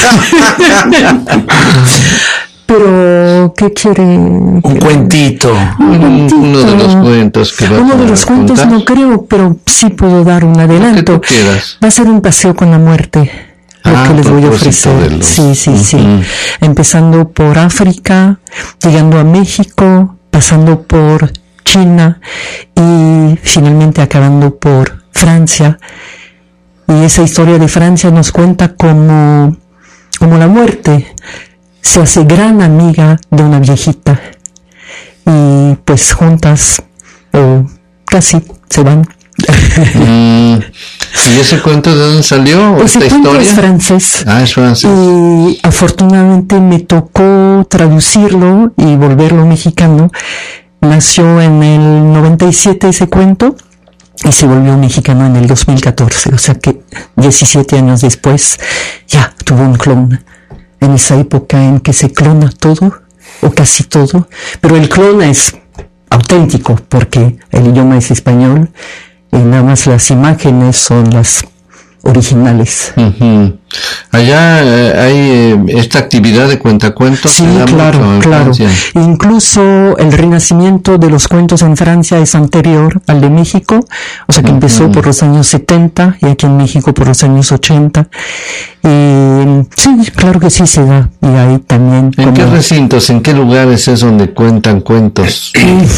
Pero, ¿qué quiere? Un cuentito. Un cuentito. Uno de los cuentos que va Uno de los cuentos contar. No creo, pero sí puedo dar un adelanto. Lo que tú quieras. Va a ser un paseo con la muerte. Lo ah, que les voy a ofrecer. Los... Sí, sí, uh-huh. sí. Empezando por África, llegando a México, pasando por China y finalmente acabando por Francia. Y esa historia de Francia nos cuenta cómo, cómo la muerte se hace gran amiga de una viejita. Y pues juntas, o casi, se van. mm, ¿Y ese cuento de dónde salió? Ese ¿Esta cuento historia? es francés. Ah, es francés. Y afortunadamente me tocó traducirlo y volverlo mexicano. Nació en el noventa y siete ese cuento y se volvió mexicano en el dos mil catorce. O sea que diecisiete años después ya tuvo un clon. En esa época en que se clona todo, o casi todo. Pero el clon es auténtico porque el idioma es español. Y nada más las imágenes son las originales. Uh-huh. Allá eh, hay eh, esta actividad de cuentacuentos. Sí, claro, claro. Francia. Incluso el renacimiento de los cuentos en Francia es anterior al de México, o sea que uh-huh. empezó por los años setenta y aquí en México por los años ochenta. Y sí, claro que sí se da. Y ahí también. ¿En como... qué recintos, en qué lugares es donde cuentan cuentos?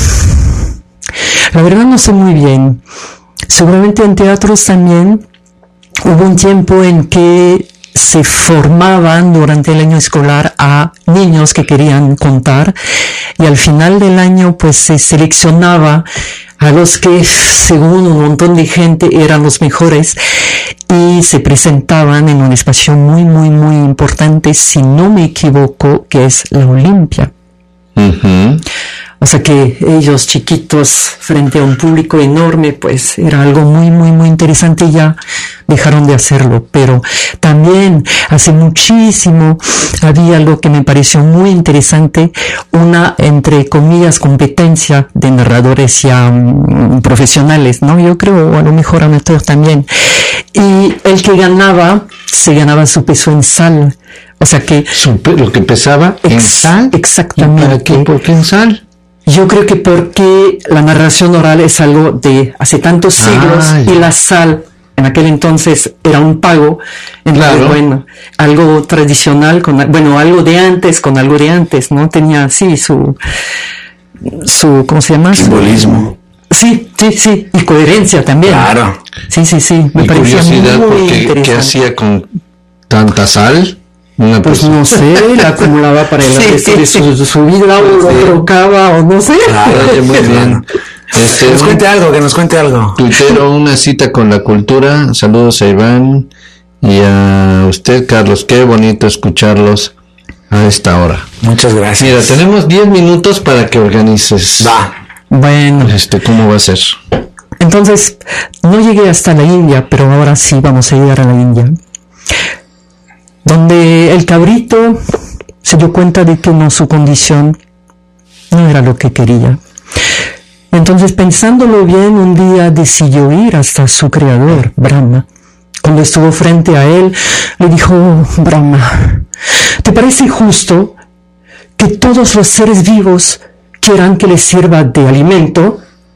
La verdad no sé muy bien. Seguramente en teatros también. Hubo un tiempo en que se formaban durante el año escolar a niños que querían contar y al final del año pues se seleccionaba a los que según un montón de gente eran los mejores y se presentaban en un espacio muy muy muy importante, si no me equivoco, que es la Olimpia. Uh-huh. O sea que ellos chiquitos frente a un público enorme, pues era algo muy, muy, muy interesante y ya dejaron de hacerlo. Pero también hace muchísimo había lo que me pareció muy interesante, una, entre comillas, competencia de narradores ya um, profesionales, ¿no? Yo creo, a lo mejor amateurs también. Y el que ganaba, se ganaba su peso en sal. O sea que... ¿Lo que pesaba en ex- sal? Exactamente. ¿Y para qué? ¿Por qué en sal? Yo creo que porque la narración oral es algo de hace tantos siglos ah, y la sal en aquel entonces era un pago. Entonces, claro. Bueno, algo tradicional, con, bueno, algo de antes con algo de antes, ¿no? Tenía así su, su, ¿cómo se llama? Simbolismo. Sí, sí, sí, y coherencia también. Claro. Sí, sí, sí, me y parecía curiosidad muy porque interesante. ¿qué hacía con tanta sal? No, pues, pues no sé, la acumulaba para el resto de su, de su vida, o lo trocaba, o no sé. Claro, muy bien. Este, que nos cuente algo, que nos cuente algo. Tuitero, una cita con la cultura. Saludos a Iván y a usted, Carlos. Qué bonito escucharlos a esta hora. Muchas gracias. Mira, tenemos diez minutos para que organices. Va. Bueno. Este, ¿cómo va a ser? Entonces, no llegué hasta la India, pero ahora sí vamos a llegar a la India. Donde el cabrito se dio cuenta de que no, su condición no era lo que quería. Entonces, pensándolo bien, un día decidió ir hasta su creador, Brahma. Cuando estuvo frente a él, le dijo: Brahma, ¿te parece justo que todos los seres vivos quieran que les sirva de alimento?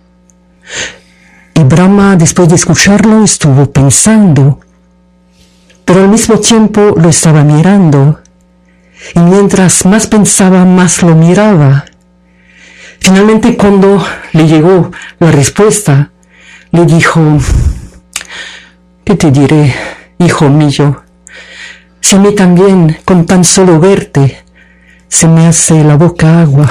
Y Brahma, después de escucharlo, estuvo pensando, pero al mismo tiempo lo estaba mirando, y mientras más pensaba, más lo miraba. Finalmente, cuando le llegó la respuesta, le dijo: ¿qué te diré, hijo mío? Si a mí también, con tan solo verte, se me hace la boca agua.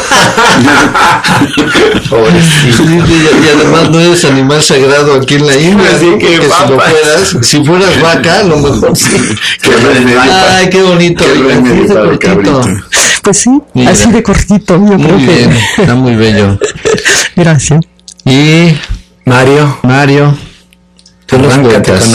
Y además no eres animal sagrado aquí en la India, así que, que si lo fueras, si fueras vaca, a lo mejor sí. Ay, qué bonito. Qué pues sí, mira, así de cortito, yo muy creo bien, que... está muy bello. Gracias. Y Mario, Mario, ¿qué nos cuentas?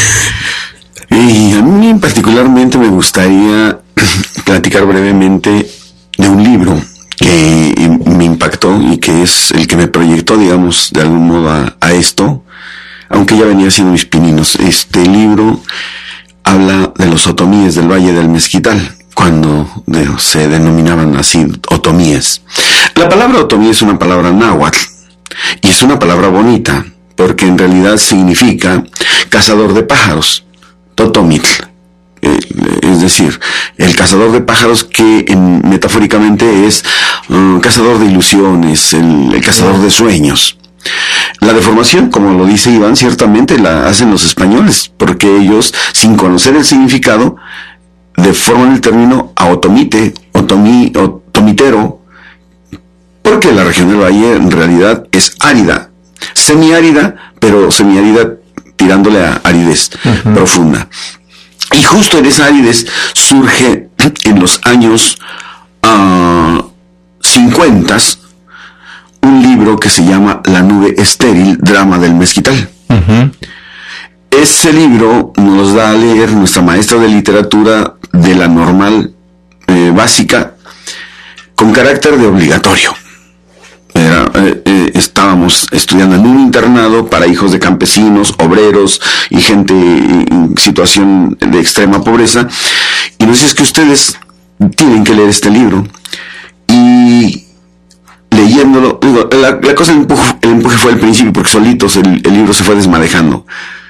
Y a mí particularmente me gustaría platicar brevemente de un libro que me impactó y que es el que me proyectó, digamos, de algún modo a, a esto, aunque ya venía siendo mis pininos. Este libro habla de los otomíes del Valle del Mezquital, cuando de, se denominaban así otomíes. La palabra otomí es una palabra náhuatl y es una palabra bonita porque en realidad significa cazador de pájaros, totomitl. Eh, es decir, el cazador de pájaros que en, metafóricamente es uh, cazador de ilusiones, el, el cazador de sueños. La deformación, como lo dice Iván, ciertamente la hacen los españoles, porque ellos, sin conocer el significado, deforman el término a otomite, otomí, otomitero, porque la región del valle en realidad es árida, semiárida, pero semiárida tirándole a aridez uh-huh. profunda. Y justo en esa aridez surge en los años uh, cincuenta un libro que se llama La nube estéril, drama del mezquital. Uh-huh. Ese libro nos da a leer nuestra maestra de literatura de la normal eh, básica con carácter de obligatorio. Era, eh, eh, estábamos estudiando en un internado para hijos de campesinos, obreros y gente en situación de extrema pobreza, y nos dice que ustedes tienen que leer este libro. Y leyéndolo, digo, la, la cosa, el empuje, el empuje fue al principio, porque solitos el, el libro se fue desmadejando.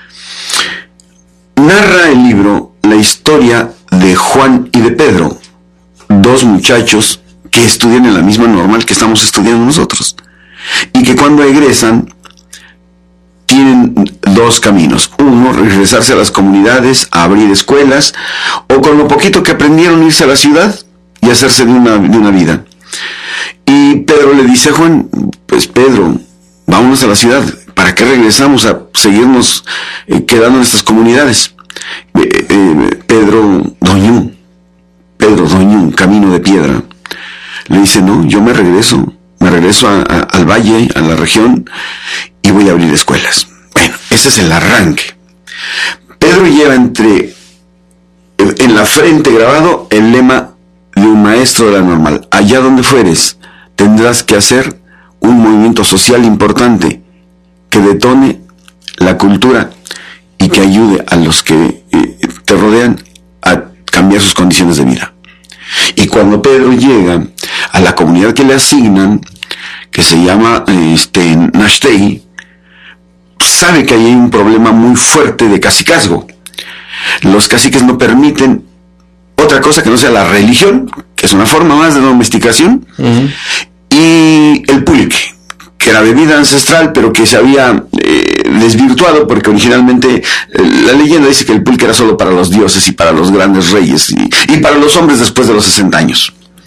Narra el libro la historia de Juan y de Pedro, dos muchachos que estudian en la misma normal que estamos estudiando nosotros, y que cuando egresan tienen dos caminos: uno, regresarse a las comunidades, a abrir escuelas, o con lo poquito que aprendieron irse a la ciudad y hacerse de una, de una vida. Y Pedro le dice a Juan: pues Pedro, vámonos a la ciudad, ¿para qué regresamos a seguirnos eh, quedando en estas comunidades? Eh, eh, Pedro Doñú, Pedro Doñú, camino de piedra, le dice: no, yo me regreso, me regreso a, a, al valle, a la región, y voy a abrir escuelas. Bueno, ese es el arranque. Pedro lleva entre, en la frente grabado el lema de un maestro de la normal: allá donde fueres, tendrás que hacer un movimiento social importante que detone la cultura y que ayude a los que eh, te rodean a cambiar sus condiciones de vida. Y cuando Pedro llega a la comunidad que le asignan, que se llama este, Nashtei, sabe que ahí hay un problema muy fuerte de cacicazgo. Los caciques no permiten otra cosa que no sea la religión, que es una forma más de domesticación, uh-huh. y el pulque, que era bebida ancestral, pero que se había eh, desvirtuado, porque originalmente eh, la leyenda dice que el pulque era solo para los dioses y para los grandes reyes y, y para los hombres después de los sesenta años.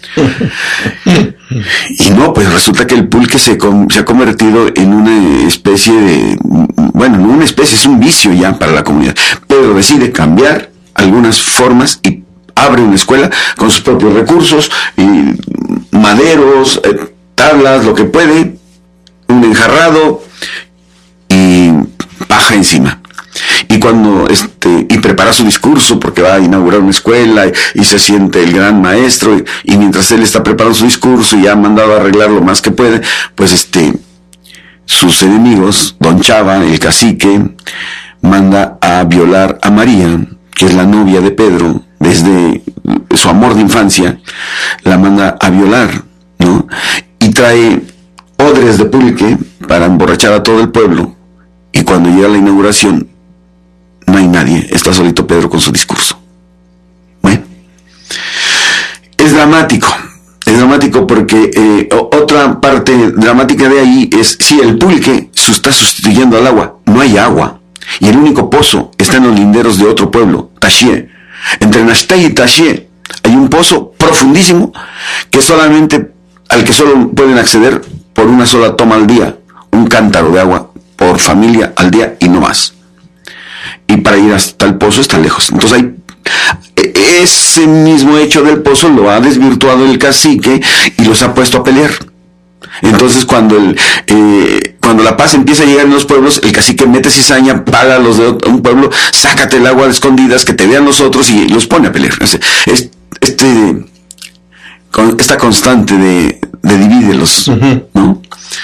Y no, pues resulta que el pulque se, com- se ha convertido en una especie de, bueno, no una especie, es un vicio ya para la comunidad. Pedro decide cambiar algunas formas y abre una escuela con sus propios recursos, y maderos, eh, tablas, lo que puede, un enjarrado y paja encima. Y cuando este y prepara su discurso, porque va a inaugurar una escuela, y, y se siente el gran maestro, y, y mientras él está preparando su discurso y ha mandado a arreglar lo más que puede, pues este sus enemigos, Don Chava, el cacique, manda a violar a María, que es la novia de Pedro, desde su amor de infancia, la manda a violar, ¿no? Y trae odres de pulque para emborrachar a todo el pueblo, y cuando llega la inauguración no hay nadie, está solito Pedro con su discurso. Bueno, es dramático, es dramático porque eh, otra parte dramática de ahí es, si el pulque se está sustituyendo al agua, no hay agua, y el único pozo está en los linderos de otro pueblo, Taxie. Entre Nashtai y Taxie hay un pozo profundísimo que solamente, al que solo pueden acceder por una sola toma al día, un cántaro de agua por familia al día y no más. Y para ir hasta el pozo está lejos. Entonces hay, ese mismo hecho del pozo lo ha desvirtuado el cacique y los ha puesto a pelear. Entonces cuando el eh, cuando la paz empieza a llegar en los pueblos, el cacique mete cizaña, paga a los de un pueblo, sácate el agua de escondidas, que te vean los otros, y los pone a pelear. Es, es, este con, esta constante de, de divídelos, uh-huh. ¿no?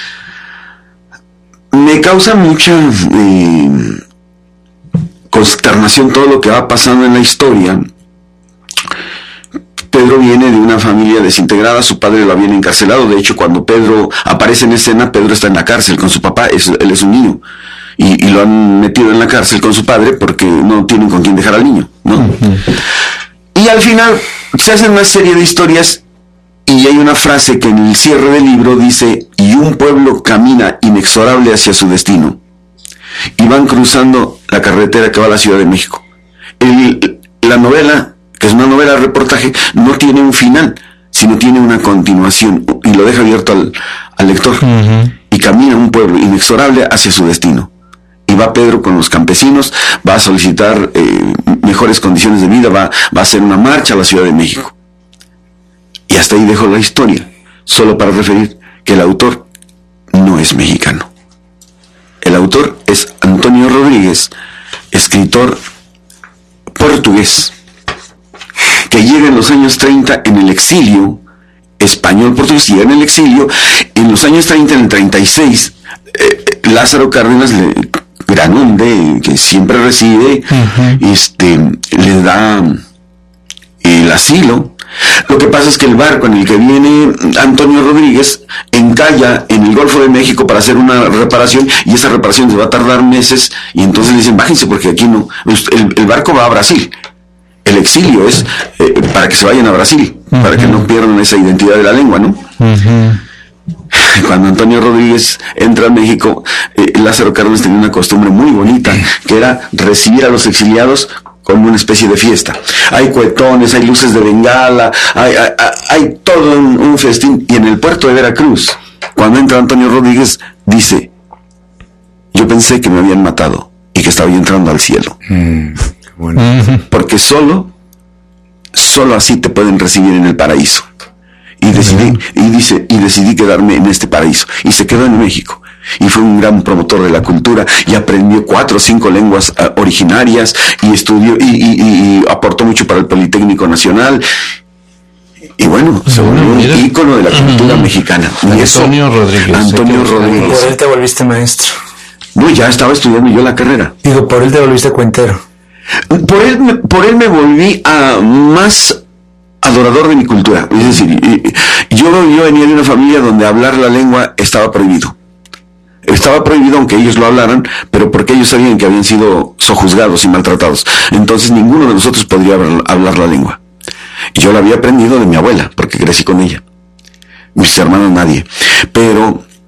Me causa mucha eh, consternación todo lo que va pasando en la historia. Pedro viene de una familia desintegrada, su padre lo había encarcelado. De hecho, cuando Pedro aparece en escena, Pedro está en la cárcel con su papá, es, él es un niño, y, y lo han metido en la cárcel con su padre porque no tienen con quién dejar al niño, ¿no? Uh-huh. Y al final se hacen una serie de historias, y hay una frase que en el cierre del libro dice: y un pueblo camina inexorable hacia su destino, y van cruzando la carretera que va a la Ciudad de México. El, la novela, que es una novela de reportaje, no tiene un final, sino tiene una continuación, y lo deja abierto al, al lector. Uh-huh. Y camina un pueblo inexorable hacia su destino. Y va Pedro con los campesinos, va a solicitar eh, mejores condiciones de vida, va, va a hacer una marcha a la Ciudad de México. Y hasta ahí dejo la historia, solo para referir que el autor no es mexicano. El autor es Antonio Rodríguez, escritor portugués, que llega en los años treinta en el exilio, español portugués, llega en el exilio, en los años treinta, en el treinta y seis, eh, Lázaro Cárdenas, le, gran hombre, que siempre reside, uh-huh. este, le da el asilo. Lo que pasa es que el barco en el que viene Antonio Rodríguez encalla en el Golfo de México para hacer una reparación, y esa reparación se va a tardar meses, y entonces le dicen: bájense porque aquí no, el, el barco va a Brasil. El exilio es eh, para que se vayan a Brasil, uh-huh. para que no pierdan esa identidad de la lengua, ¿no? Uh-huh. Cuando Antonio Rodríguez entra a México, eh, Lázaro Cárdenas tenía una costumbre muy bonita, que era recibir a los exiliados como una especie de fiesta. Hay cuetones, hay luces de bengala, hay, hay, hay todo un, un festín. Y en el puerto de Veracruz, cuando entra Antonio Rodríguez, dice: yo pensé que me habían matado y que estaba yo entrando al cielo. Mm, bueno. Porque solo, solo así te pueden recibir en el paraíso. Y decidí, uh-huh. y dice, y decidí quedarme en este paraíso. Y se quedó en México. Y fue un gran promotor de la cultura, y aprendió cuatro o cinco lenguas uh, originarias, y estudió, y, y, y aportó mucho para el Politécnico Nacional. Y bueno, se volvió un ícono de la cultura uh-huh. mexicana. Y Antonio eso, Rodríguez. Antonio Rodríguez. Por él te volviste maestro. No, ya estaba estudiando yo la carrera. Digo, por él te volviste cuentero. Por él, por él me volví a más adorador de mi cultura. Es decir, yo, yo venía de una familia donde hablar la lengua estaba prohibido. Estaba prohibido aunque ellos lo hablaran, pero porque ellos sabían que habían sido sojuzgados y maltratados. Entonces ninguno de nosotros podría hablar la lengua. Yo la había aprendido de mi abuela, porque crecí con ella. Mis hermanos nadie. Pero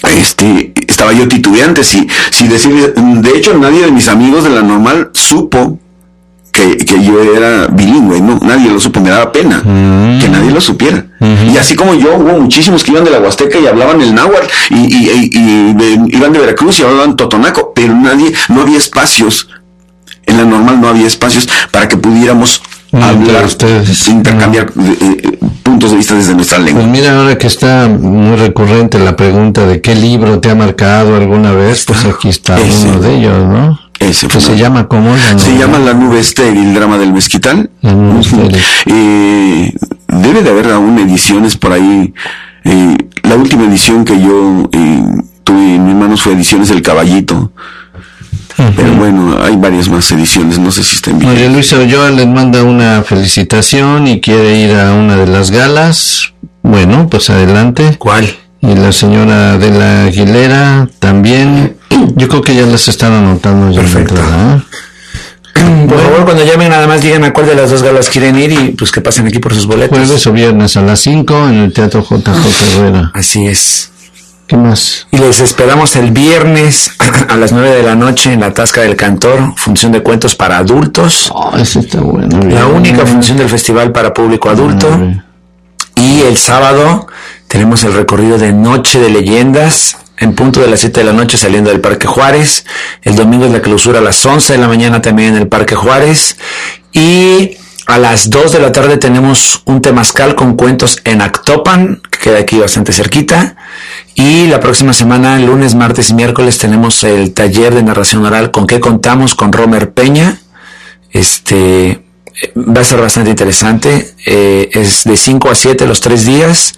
este, estaba yo titubeante, si, si decir, de hecho nadie de mis amigos de la normal supo que, que yo era bilingüe, no, nadie lo supo, me daba pena mm. que nadie lo supiera. Uh-huh. Y así como yo, hubo muchísimos que iban de la Huasteca y hablaban el náhuatl, y, y, y, y de, iban de Veracruz y hablaban totonaco, pero nadie, no había espacios, en la normal no había espacios para que pudiéramos mm, hablar, ustedes. intercambiar mm. eh, puntos de vista desde nuestra lengua. Pues mira, ahora que está muy recurrente la pregunta de qué libro te ha marcado alguna vez, pues aquí está Ese. uno de ellos, ¿no? Ese que se llama ¿cómo? Se llama La Nube Estéril, drama del mezquital. La Nube Estéril. Eh, debe de haber aún ediciones por ahí. Eh, la última edición que yo eh, tuve en mis manos fue Ediciones El Caballito. Uh-huh. Pero bueno, hay varias más ediciones, no sé si están bien. María Luisa Ulloa les manda una felicitación y quiere ir a una de las galas. Bueno, pues adelante. ¿Cuál? Y la señora de la Aguilera también. Yo creo que ya las están anotando. Perfecto. Ya, ¿eh? Por bueno. favor, cuando llamen, nada más digan a cuál de las dos galas quieren ir y pues que pasen aquí por sus boletos. Jueves o viernes a las cinco en el Teatro J J Herrera. Así es. ¿Qué más? Y les esperamos el viernes a las nueve de la noche en la Tasca del Cantor, función de cuentos para adultos. Oh, ese está bueno. Bien. La única función del festival para público adulto. Bien. Y el sábado tenemos el recorrido de Noche de Leyendas, en punto de las siete de la noche saliendo del Parque Juárez. El domingo es la clausura a las once de la mañana también en el Parque Juárez. Y a las dos de la tarde tenemos un temazcal con cuentos en Actopan, que queda aquí bastante cerquita. Y la próxima semana, lunes, martes y miércoles, tenemos el taller de narración oral con qué contamos con Romer Peña. Este va a ser bastante interesante. Eh, es de cinco a siete los tres días.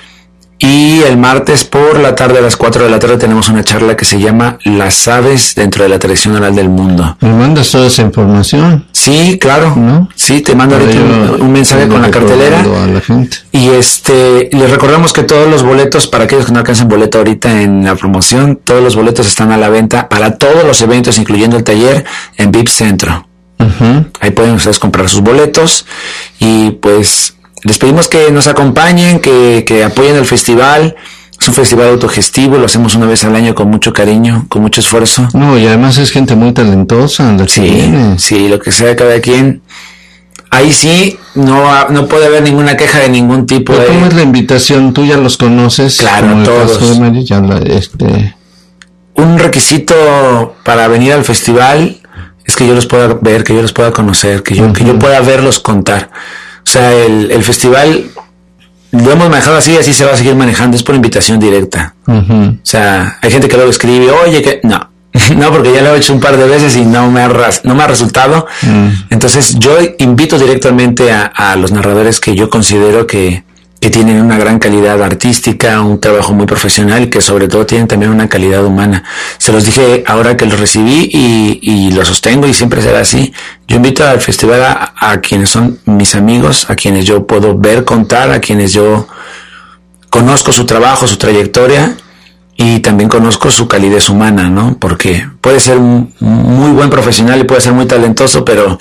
Y el martes por la tarde a las cuatro de la tarde tenemos una charla que se llama Las aves dentro de la tradición oral del mundo. ¿Me mandas toda esa información? Sí, claro. ¿No? Sí, te mando ahorita un, un mensaje con la cartelera. A la gente. Y este, les recordamos que todos los boletos, para aquellos que no alcancen boleto ahorita en la promoción, todos los boletos están a la venta para todos los eventos, incluyendo el taller, en V I P Centro. Uh-huh. Ahí pueden ustedes comprar sus boletos y pues les pedimos que nos acompañen, que, que apoyen el festival. Es un festival autogestivo, lo hacemos una vez al año con mucho cariño, con mucho esfuerzo. No, y además es gente muy talentosa. La sí, que sí, lo que sea cada quien. Ahí sí, no no puede haber ninguna queja de ningún tipo. ¿Pero de... ¿Cómo es la invitación? ¿Tú ya los conoces? Claro, como todos. El caso de Mary, ya la, este... Un requisito para venir al festival es que yo los pueda ver, que yo los pueda conocer, que yo, uh-huh. que yo pueda verlos contar. O sea, el, el festival lo hemos manejado así, así se va a seguir manejando, es por invitación directa. Uh-huh. O sea, hay gente que luego escribe, oye, que no, no, porque ya lo he hecho un par de veces y no me ha, no me ha resultado. Uh-huh. Entonces, yo invito directamente a, a los narradores que yo considero que, que tienen una gran calidad artística, un trabajo muy profesional y que sobre todo tienen también una calidad humana. Se los dije ahora que los recibí y, y lo sostengo y siempre será así. Yo invito al festival a, a quienes son mis amigos, a quienes yo puedo ver contar, a quienes yo conozco su trabajo, su trayectoria y también conozco su calidez humana, ¿no? Porque puede ser un muy buen profesional y puede ser muy talentoso, pero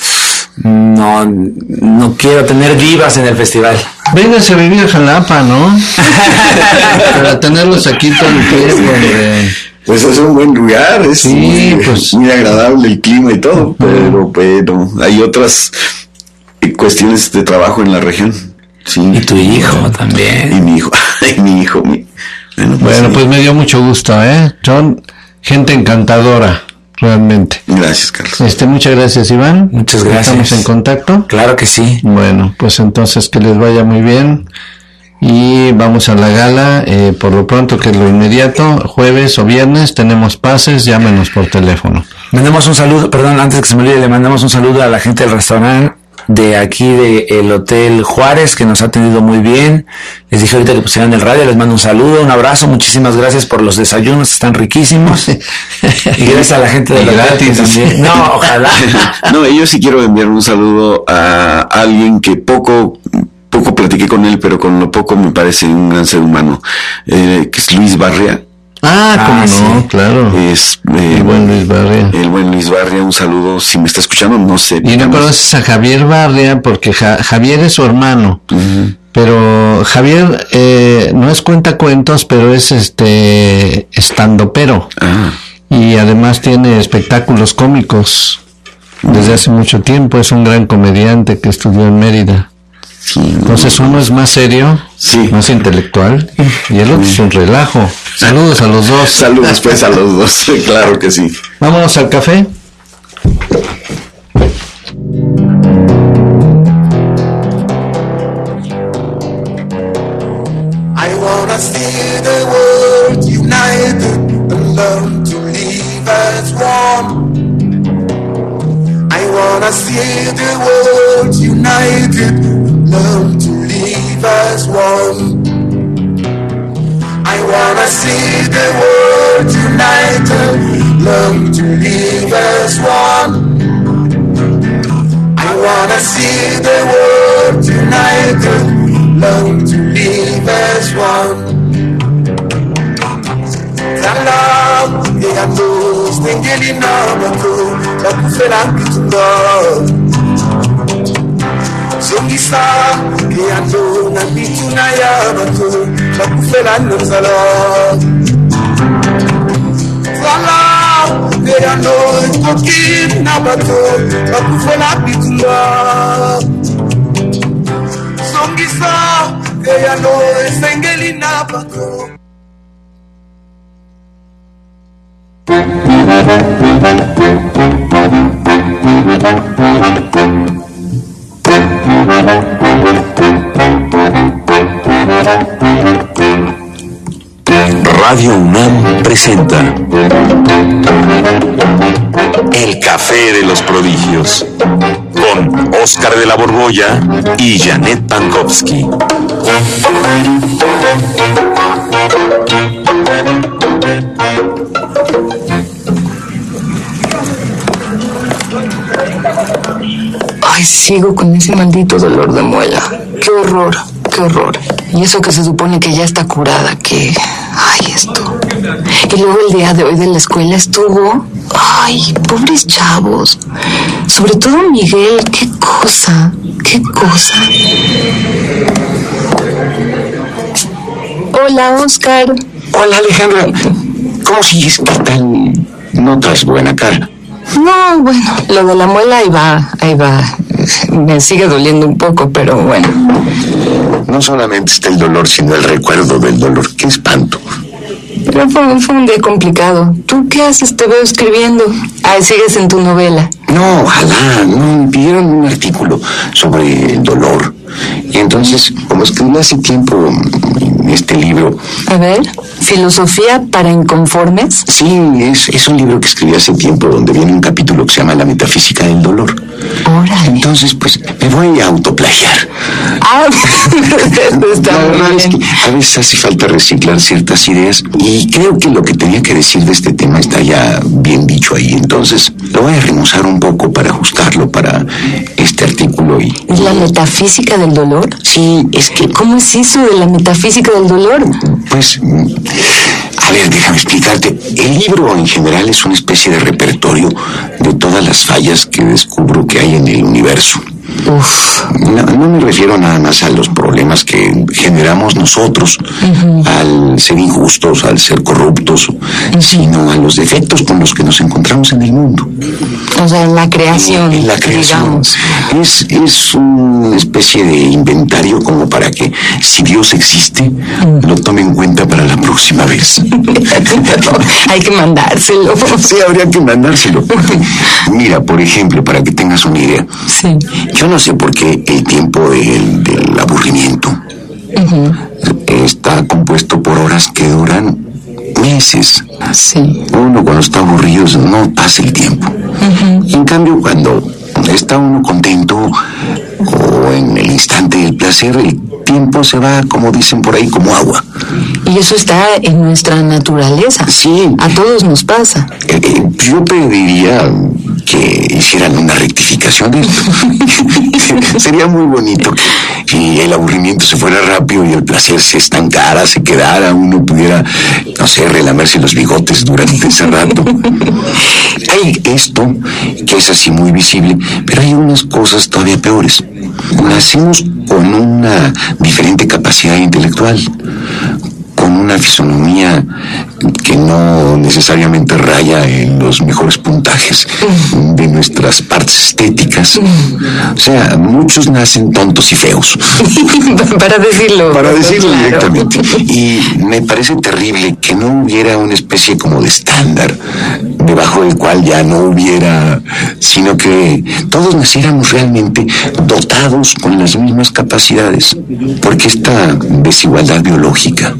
no, no quiero tener divas en el festival. Vénganse a vivir a Jalapa, ¿no? Para tenerlos aquí todo el tiempo. De... Pues es un buen lugar, es sí, muy, pues... muy agradable el clima y todo, pero pero hay otras cuestiones de trabajo en la región. Sí. Y tu hijo también. Y mi hijo, y mi hijo. Mi... Bueno, pues, bueno, pues me dio mucho gusto, ¿eh? Son gente encantadora. Realmente. Gracias, Carlos. Este, muchas gracias, Iván. Muchas gracias. ¿Estamos en contacto? Claro que sí. Bueno, pues entonces que les vaya muy bien. Y vamos a la gala, eh, por lo pronto, que es lo inmediato, jueves o viernes, tenemos pases, llámenos por teléfono. Mandamos un saludo, perdón, antes que se me olvide, le mandamos un saludo a la gente del restaurante de aquí del Hotel Juárez, que nos ha atendido muy bien. Les dije ahorita que pusieran el radio, les mando un saludo, un abrazo, muchísimas gracias por los desayunos, están riquísimos. Y gracias a la gente del gratis también. No, ojalá. No, yo sí quiero enviar un saludo a alguien que poco poco platiqué con él, pero con lo poco me parece un gran ser humano, eh, que es Luis Barria. Ah, cómo ah, no, sí. Claro. Es eh, el buen Luis Barria. El buen Luis Barria, un saludo. Si me está escuchando, no sé. Y no conoces a Javier Barria, porque ja- Javier es su hermano. Uh-huh. Pero Javier eh, no es cuentacuentos, pero es este estandopero. Ah. Y además tiene espectáculos cómicos desde hace mucho tiempo. Es un gran comediante que estudió en Mérida. Sí. Entonces uno es más serio, sí, más intelectual, y el otro es un relajo. Saludos a los dos. Saludos pues a los dos, claro que sí. Vámonos al café. I wanna see the world united and learn to live as one. I wanna see the world united, learn to live as one. I wanna see the world united, learn to live as one. I wanna see the world united, learn to live as one. Salam, yeyando, stengeli namako, lakufela kitunga. Songisa, yeyando, nabituna yabako, lakufela nozala. Salam, yeyando, koki nabako, lakufela kitunga. Songisa, yeyando, stengeli nabako. Radio UNAM presenta El Café de los Prodigios con Óscar de la Borbolla y Janet Pankowski. Ay, sigo con ese maldito dolor de muela. Qué horror, qué horror. Y eso que se supone que ya está curada, que... Ay, esto. Y luego el día de hoy de la escuela estuvo... Ay, pobres chavos. Sobre todo Miguel, qué cosa, qué cosa. Hola, Óscar. Hola, Alejandra. ¿Cómo sigues? ¿Qué tal? No traes buena cara. No, bueno, lo de la muela ahí va, ahí va. Me sigue doliendo un poco, pero bueno. No solamente está el dolor, sino el recuerdo del dolor. ¡Qué espanto! Pero fue, fue un día complicado. ¿Tú qué haces? Te veo escribiendo. Ah, sigues en tu novela. No, ojalá. No, me pidieron un artículo sobre el dolor. Y entonces, como escribí hace tiempo este libro... A ver, ¿Filosofía para inconformes? Sí, es, es un libro que escribí hace tiempo donde viene un capítulo que se llama La metafísica del dolor. Órale. Entonces, pues, me voy a autoplagiar. Ah, está La verdad muy es bien. que a veces hace falta reciclar ciertas ideas y creo que lo que tenía que decir de este tema está ya bien dicho ahí. Entonces, lo voy a remozar un poco para ajustarlo para este artículo. Y ¿La metafísica del dolor? Sí, es que... ¿Cómo es eso de la metafísica del dolor? Pues, a ver, déjame explicarte. El libro en general es una especie de repertorio de todas las fallas que descubro que hay en el universo. Uf. No, no me refiero nada más a los problemas que generamos nosotros uh-huh. al ser injustos, al ser corruptos, uh-huh. sino a los defectos con los que nos encontramos en el mundo. O sea, en la creación, en, en la creación. Digamos. Es, es una especie de inventario como para que, si Dios existe, uh-huh. lo tome en cuenta para la próxima vez. Hay que mandárselo. Sí, habría que mandárselo. Mira, por ejemplo, para que tengas una idea. Sí. Yo no sé por qué el tiempo del, del aburrimiento uh-huh. está compuesto por horas que duran meses. Sí. Uno cuando está aburrido no pasa el tiempo. Uh-huh. En cambio, cuando está uno contento o en el instante del placer, el tiempo se va, como dicen por ahí, como agua. Y eso está en nuestra naturaleza. Sí. A todos nos pasa. Eh, eh, yo pediría que hicieran una rectificación de esto. Sería muy bonito que el aburrimiento se fuera rápido y el placer se estancara, se quedara, uno pudiera, no sé, relamerse los bigotes durante ese rato. Hay esto que es así muy visible, pero hay unas cosas todavía peores. Nacimos con una diferente capacidad intelectual, con una fisonomía que no necesariamente raya en los mejores puntajes de nuestras partes estéticas. O sea, muchos nacen tontos y feos. Para decirlo. Para decirlo claro. directamente. Y me parece terrible que no hubiera una especie como de estándar debajo del cual ya no hubiera, sino que todos naciéramos realmente dotados con las mismas capacidades, porque esta desigualdad biológica,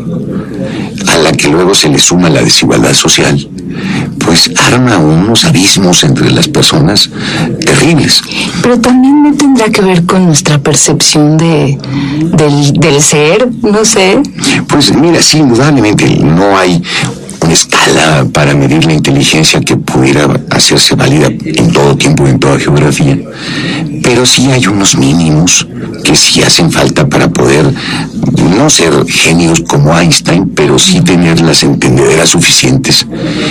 a la que luego se le suma la desigualdad social, pues arma unos abismos entre las personas terribles. Pero también no tendrá que ver con nuestra percepción de del, del ser, no sé. Pues mira, sí, indudablemente no hay una escala para medir la inteligencia que pudiera hacerse válida en todo tiempo y en toda geografía, pero sí hay unos mínimos que sí hacen falta para poder no ser genios como Einstein, pero sí tener las entendederas suficientes.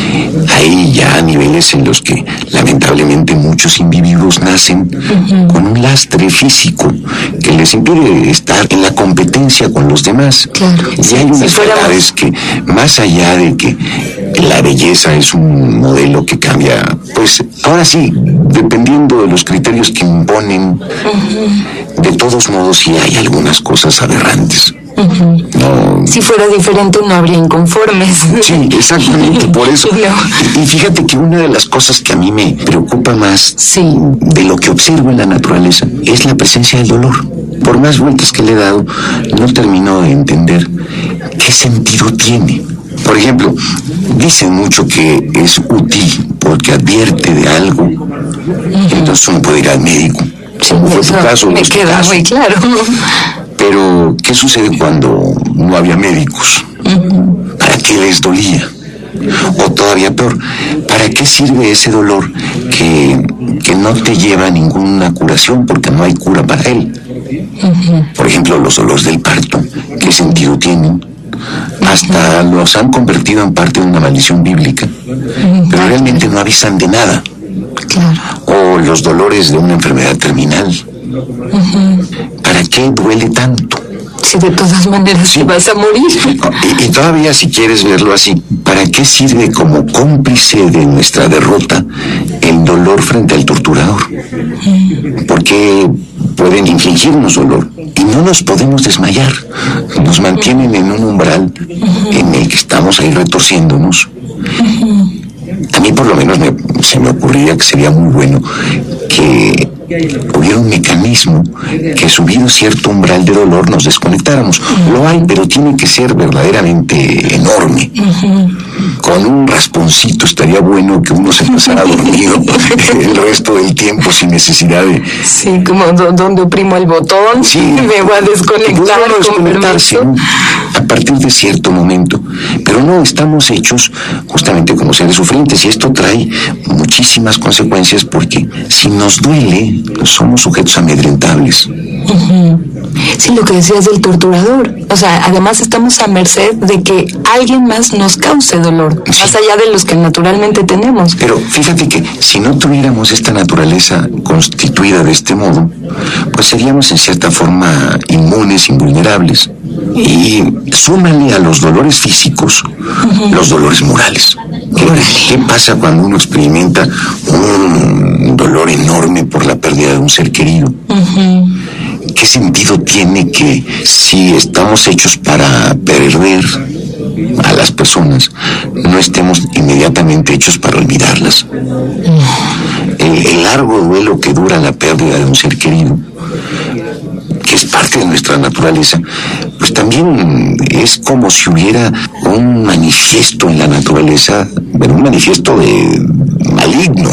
Hay ya niveles en los que lamentablemente muchos individuos nacen uh-huh. con un lastre físico que les impide estar en la competencia con los demás. Claro, y sí, hay unas si verdades que, más allá de que la belleza es un modelo que cambia, pues ahora sí, dependiendo de los criterios que imponen, uh-huh. de todos modos sí hay algunas cosas aberrantes. Uh-huh. No. Si fuera diferente no habría inconformes. Sí, exactamente, por eso. No. Y, y fíjate que una de las cosas que a mí me preocupa más sí. de lo que observo en la naturaleza es la presencia del dolor. Por más vueltas que le he dado, no termino de entender qué sentido tiene. Por ejemplo, dicen mucho que es útil porque advierte de algo, uh-huh. entonces uno puede ir al médico. Sí, fue tu caso, me queda caso. muy claro. Pero, ¿qué sucede cuando no había médicos? Uh-huh. ¿Para qué les dolía? O todavía peor, ¿para qué sirve ese dolor que, que no te lleva a ninguna curación porque no hay cura para él? Uh-huh. Por ejemplo, los dolores del parto, ¿qué sentido tienen? Hasta uh-huh. los han convertido en parte de una maldición bíblica, uh-huh. pero realmente no avisan de nada. Claro. O los dolores de una enfermedad terminal. Uh-huh. ¿Para qué duele tanto? Si de todas maneras sí. te vas a morir. Y, y todavía, si quieres verlo así, ¿para qué sirve como cómplice de nuestra derrota el dolor frente al torturador? Uh-huh. Porque pueden infligirnos dolor y no nos podemos desmayar. Nos mantienen en un umbral uh-huh. en el que estamos ahí retorciéndonos. Uh-huh. A mí por lo menos me, se me ocurría que sería muy bueno que hubiera un mecanismo que subido cierto umbral de dolor nos desconectáramos. Uh-huh. Lo hay, pero tiene que ser verdaderamente enorme. Uh-huh. Con un rasponcito estaría bueno que uno se pasara dormido el resto del tiempo sin necesidad de... Sí, como do, donde oprimo el botón, sí, me voy a desconectar. No desconectarse, ¿no? A partir de cierto momento. Pero no, estamos hechos justamente como seres sufrientes y esto trae muchísimas consecuencias porque si nos duele, somos sujetos amedrentables. Uh-huh. Sí, lo que decías del torturador. O sea, además estamos a merced de que alguien más nos cause dolor, sí. más allá de los que naturalmente tenemos. Pero fíjate que si no tuviéramos esta naturaleza constituida de este modo, pues seríamos en cierta forma inmunes, invulnerables. Y súmale a los dolores físicos, uh-huh. los dolores morales. ¿Qué, ¿Qué pasa cuando uno experimenta un dolor enorme por la pérdida de un ser querido? Uh-huh. ¿Qué sentido tiene que si estamos hechos para perder a las personas, no estemos inmediatamente hechos para olvidarlas? Uh-huh. El, el largo duelo que dura la pérdida de un ser querido, que es parte de nuestra naturaleza, pues también es como si hubiera un manifiesto en la naturaleza, bueno, un manifiesto de maligno.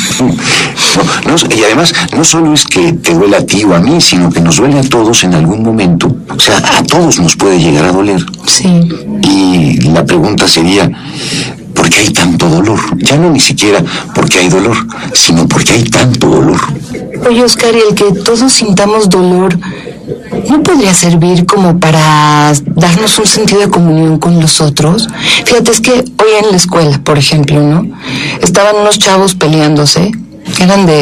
No, no, y además, no solo es que te duele a ti o a mí, sino que nos duele a todos en algún momento. O sea, a todos nos puede llegar a doler. Sí. Y la pregunta sería, ¿por qué hay tanto dolor? Ya no ni siquiera porque hay dolor, sino porque hay tanto dolor. Oye, Oscar, y el que todos sintamos dolor, ¿no podría servir como para darnos un sentido de comunión con los otros? Fíjate, es que hoy en la escuela, por ejemplo, ¿no? Estaban unos chavos peleándose, eran de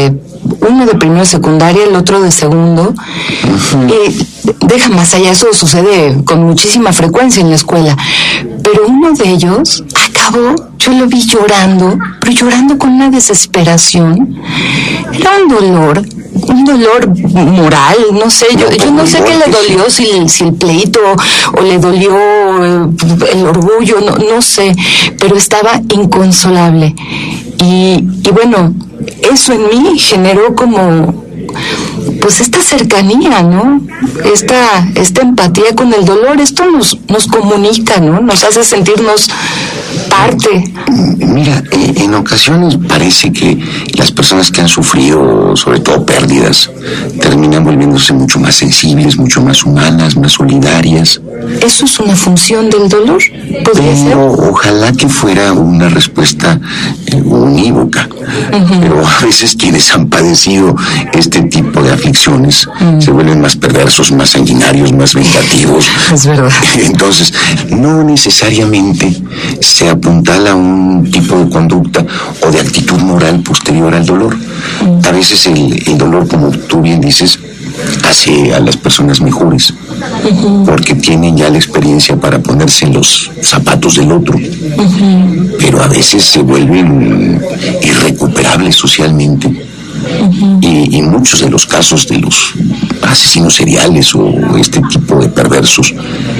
uno de primero de secundaria, el otro de segundo. Y deja más allá, eso sucede con muchísima frecuencia en la escuela. Pero uno de ellos acabó, yo lo vi llorando, pero llorando con una desesperación. Era un dolor, un dolor moral, no sé, yo, yo no sé qué le dolió, si, si el pleito o le dolió el orgullo, no, no sé, pero estaba inconsolable. Y, y bueno, eso en mí generó como, pues esta cercanía, ¿no? Esta, esta empatía con el dolor, esto nos, nos comunica, ¿no? Nos hace sentirnos parte. Mira, en ocasiones parece que las personas que han sufrido, sobre todo pérdidas, terminan volviéndose mucho más sensibles, mucho más humanas, más solidarias. ¿Eso es una función del dolor? ¿Podría ser? Pero ojalá que fuera una respuesta eh, unívoca. Uh-huh. Pero a veces quienes han padecido este tipo de aflicciones uh-huh. se vuelven más perversos, más sanguinarios, más vengativos. Es verdad. Entonces, no necesariamente se apuntala a un tipo de conducta o de actitud moral posterior al dolor. Uh-huh. A veces el, el dolor, como tú bien dices, hace a las personas mejores, uh-huh. porque tienen ya la experiencia para ponerse en los zapatos del otro, uh-huh. pero a veces se vuelven irrecuperables socialmente, uh-huh. y, y muchos de los casos de los asesinos seriales o este tipo de perversos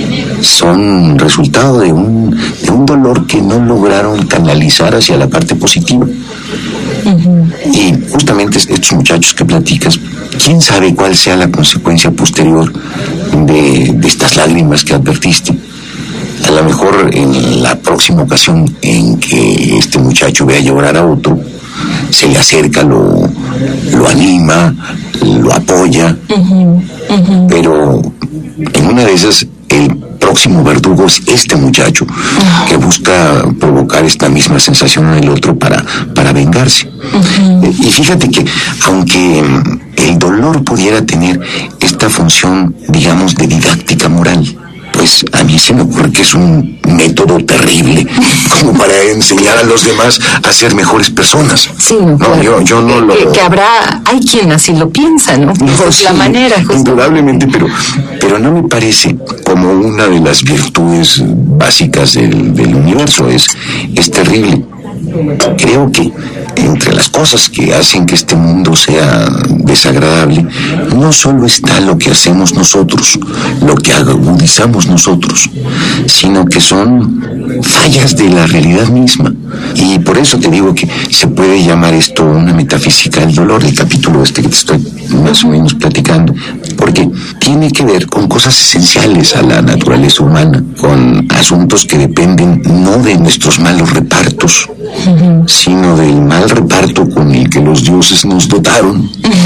son resultado de un, de un dolor que no lograron canalizar hacia la parte positiva. Uh-huh. Y justamente estos muchachos que platicas, quién sabe cuál sea la consecuencia posterior de, de estas lágrimas que advertiste. A lo mejor en la próxima ocasión en que este muchacho vea llorar a otro, se le acerca, lo, lo anima, lo apoya, uh-huh. Uh-huh. pero en una de esas el próximo verdugo es este muchacho que busca provocar esta misma sensación en el otro para, para vengarse. Uh-huh. Y fíjate que aunque el dolor pudiera tener esta función, digamos, de didáctica moral, pues a mí se me ocurre que es un método terrible como para enseñar a los demás a ser mejores personas. Sí, no, claro. yo, yo no lo... Que, que habrá, hay quien así lo piensa, ¿no? no Por sí, la manera. Justo. Indudablemente, pero, pero no me parece como una de las virtudes básicas del, del universo. Es, es terrible. Creo que entre las cosas que hacen que este mundo sea desagradable, no solo está lo que hacemos nosotros, lo que agudizamos nosotros, sino que son fallas de la realidad misma. Y por eso te digo que se puede llamar esto una metafísica del dolor, el capítulo este que te estoy más o menos platicando, porque tiene que ver con cosas esenciales a la naturaleza humana, con asuntos que dependen no de nuestros malos repartos, uh-huh. sino del mal reparto con el que los dioses nos dotaron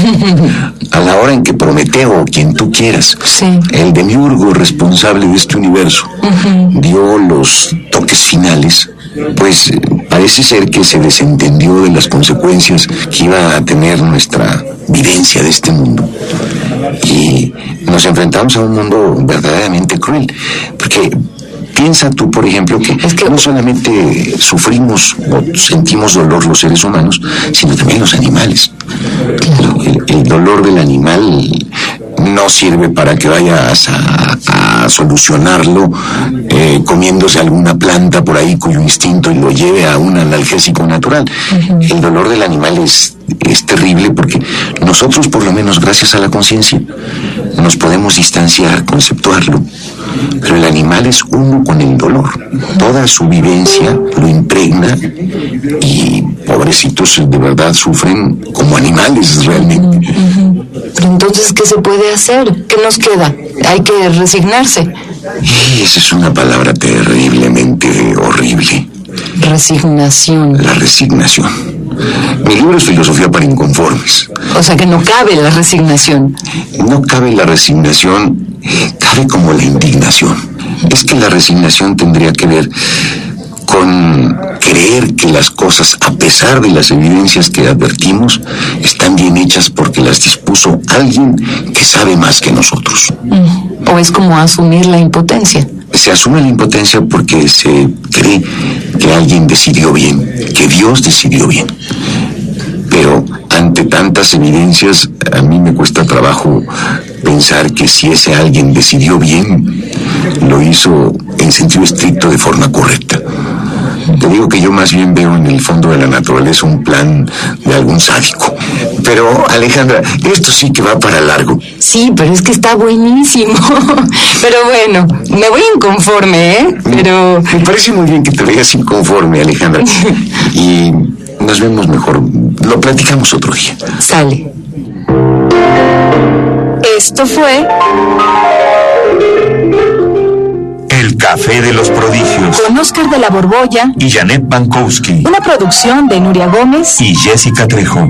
a la hora en que Prometeo, o quien tú quieras, sí. el demiurgo responsable de este universo, uh-huh. dio los toques finales. Pues parece ser que se desentendió de las consecuencias que iba a tener nuestra vivencia de este mundo y nos enfrentamos a un mundo verdaderamente cruel, porque piensa tú, por ejemplo, que, es que no solamente sufrimos o sentimos dolor los seres humanos, sino también los animales. El, el, el dolor del animal no sirve para que vayas a, a solucionarlo eh, comiéndose alguna planta por ahí cuyo instinto lo lleve a un analgésico natural. Uh-huh. El dolor del animal es, es terrible porque nosotros, por lo menos gracias a la conciencia, nos podemos distanciar, conceptuarlo, pero el animal es uno con el dolor. Toda su vivencia lo impregna y pobrecitos de verdad sufren como animales realmente. Uh-huh. Entonces, ¿qué se puede hacer? ¿Qué nos queda? Hay que resignarse. Y esa es una palabra terriblemente horrible. Resignación. La resignación. Mi libro es Filosofía para Inconformes. O sea que no cabe la resignación. No cabe la resignación, cabe como la indignación. Es que la resignación tendría que ver con creer que las cosas, a pesar de las evidencias que advertimos, están bien hechas porque las dispuso alguien que sabe más que nosotros. Mm. O es como asumir la impotencia. Se asume la impotencia porque se cree que alguien decidió bien, que Dios decidió bien. Pero ante tantas evidencias, a mí me cuesta trabajo pensar que si ese alguien decidió bien, lo hizo en sentido estricto de forma correcta. Te digo que yo más bien veo en el fondo de la naturaleza un plan de algún sádico. Pero, Alejandra, esto sí que va para largo. Sí, pero es que está buenísimo. Pero bueno, me voy inconforme, ¿eh? Pero... Me parece muy bien que te veas inconforme, Alejandra. Y nos vemos mejor. Lo platicamos otro día. Sale. Esto fue... El Café de los Prodigios. Con Oscar de la Borbolla y Janet Bankowski. Una producción de Nuria Gómez y Jessica Trejo.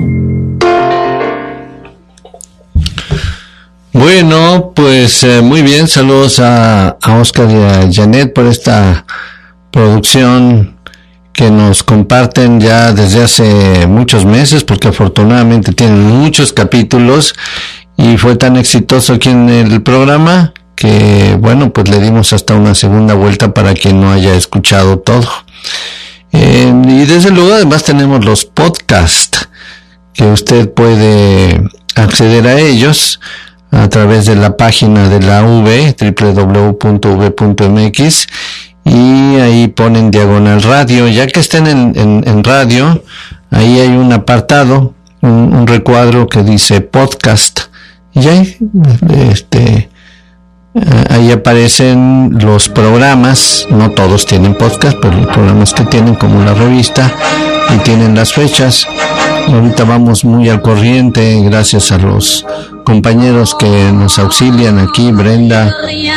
Bueno, pues eh, muy bien, saludos a, a Oscar y a Janet por esta producción que nos comparten ya desde hace muchos meses, porque afortunadamente tienen muchos capítulos y fue tan exitoso aquí en el programa que, bueno, pues le dimos hasta una segunda vuelta para quien no haya escuchado todo. Eh, y desde luego además tenemos los podcasts, que usted puede acceder a ellos a través de la página de la V, doble u doble u doble u punto v punto m x, y ahí ponen diagonal radio. Ya que estén en, en, en radio, ahí hay un apartado, un, un recuadro que dice podcast, y ahí, este, ahí aparecen los programas. No todos tienen podcast, pero los programas que tienen, como la revista, y tienen las fechas. Ahorita vamos muy al corriente gracias a los compañeros que nos auxilian aquí, Brenda,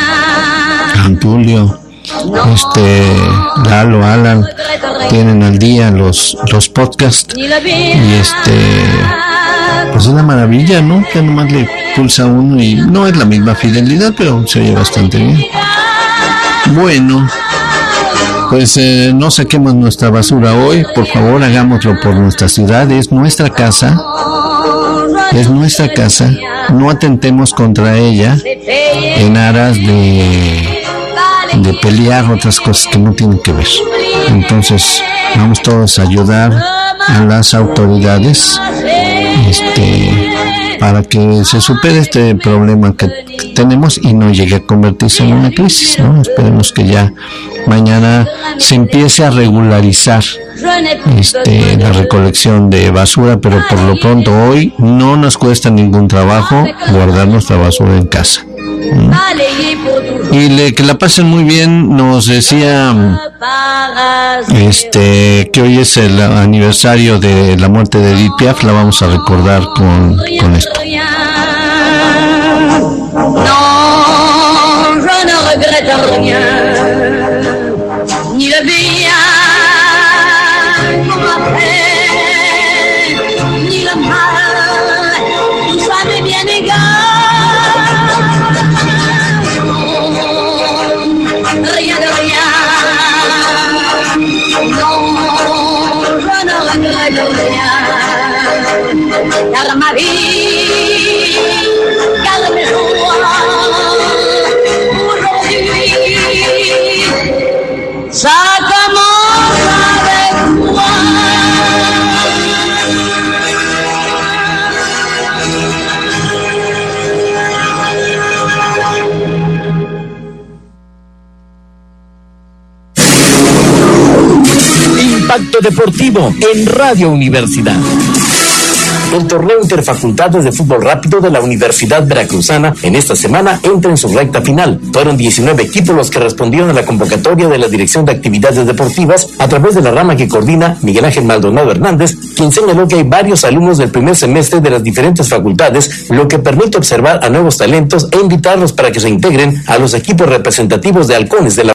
Antulio, este, Lalo, Alan, tienen al día los, los podcasts, y este, pues es una maravilla, ¿no? Que nomás le pulsa uno y no es la misma fidelidad, pero se oye bastante bien. Bueno, pues eh, no saquemos nuestra basura hoy, por favor hagámoslo por nuestra ciudad, es nuestra casa, es nuestra casa, no atentemos contra ella en aras de, de pelear otras cosas que no tienen que ver. Entonces vamos todos a ayudar a las autoridades, este, para que se supere este problema que tenemos y no llegue a convertirse en una crisis, ¿no? Esperemos que ya mañana se empiece a regularizar este, la recolección de basura, pero por lo pronto hoy no nos cuesta ningún trabajo guardar nuestra basura en casa. ¿Mm? Y le, que la pasen muy bien. Nos decía este que hoy es el aniversario de la muerte de Edith Piaf. La vamos a recordar con, con esto. Non, je ne regrette rien, ni le bien qu'on m'a fait, ni le mal, tout ça m'est bien égal. Non, rien de rien, non, je ne regrette rien, car ma vie, car mes jours, ça commence avec moi. Impacto Deportivo en Radio Universidad. El torneo Interfacultades de Fútbol Rápido de la Universidad Veracruzana en esta semana entra en su recta final. Fueron diecinueve equipos los que respondieron a la convocatoria de la Dirección de Actividades Deportivas a través de la rama que coordina Miguel Ángel Maldonado Hernández, quien señaló que hay varios alumnos del primer semestre de las diferentes facultades, lo que permite observar a nuevos talentos e invitarlos para que se integren a los equipos representativos de halcones de la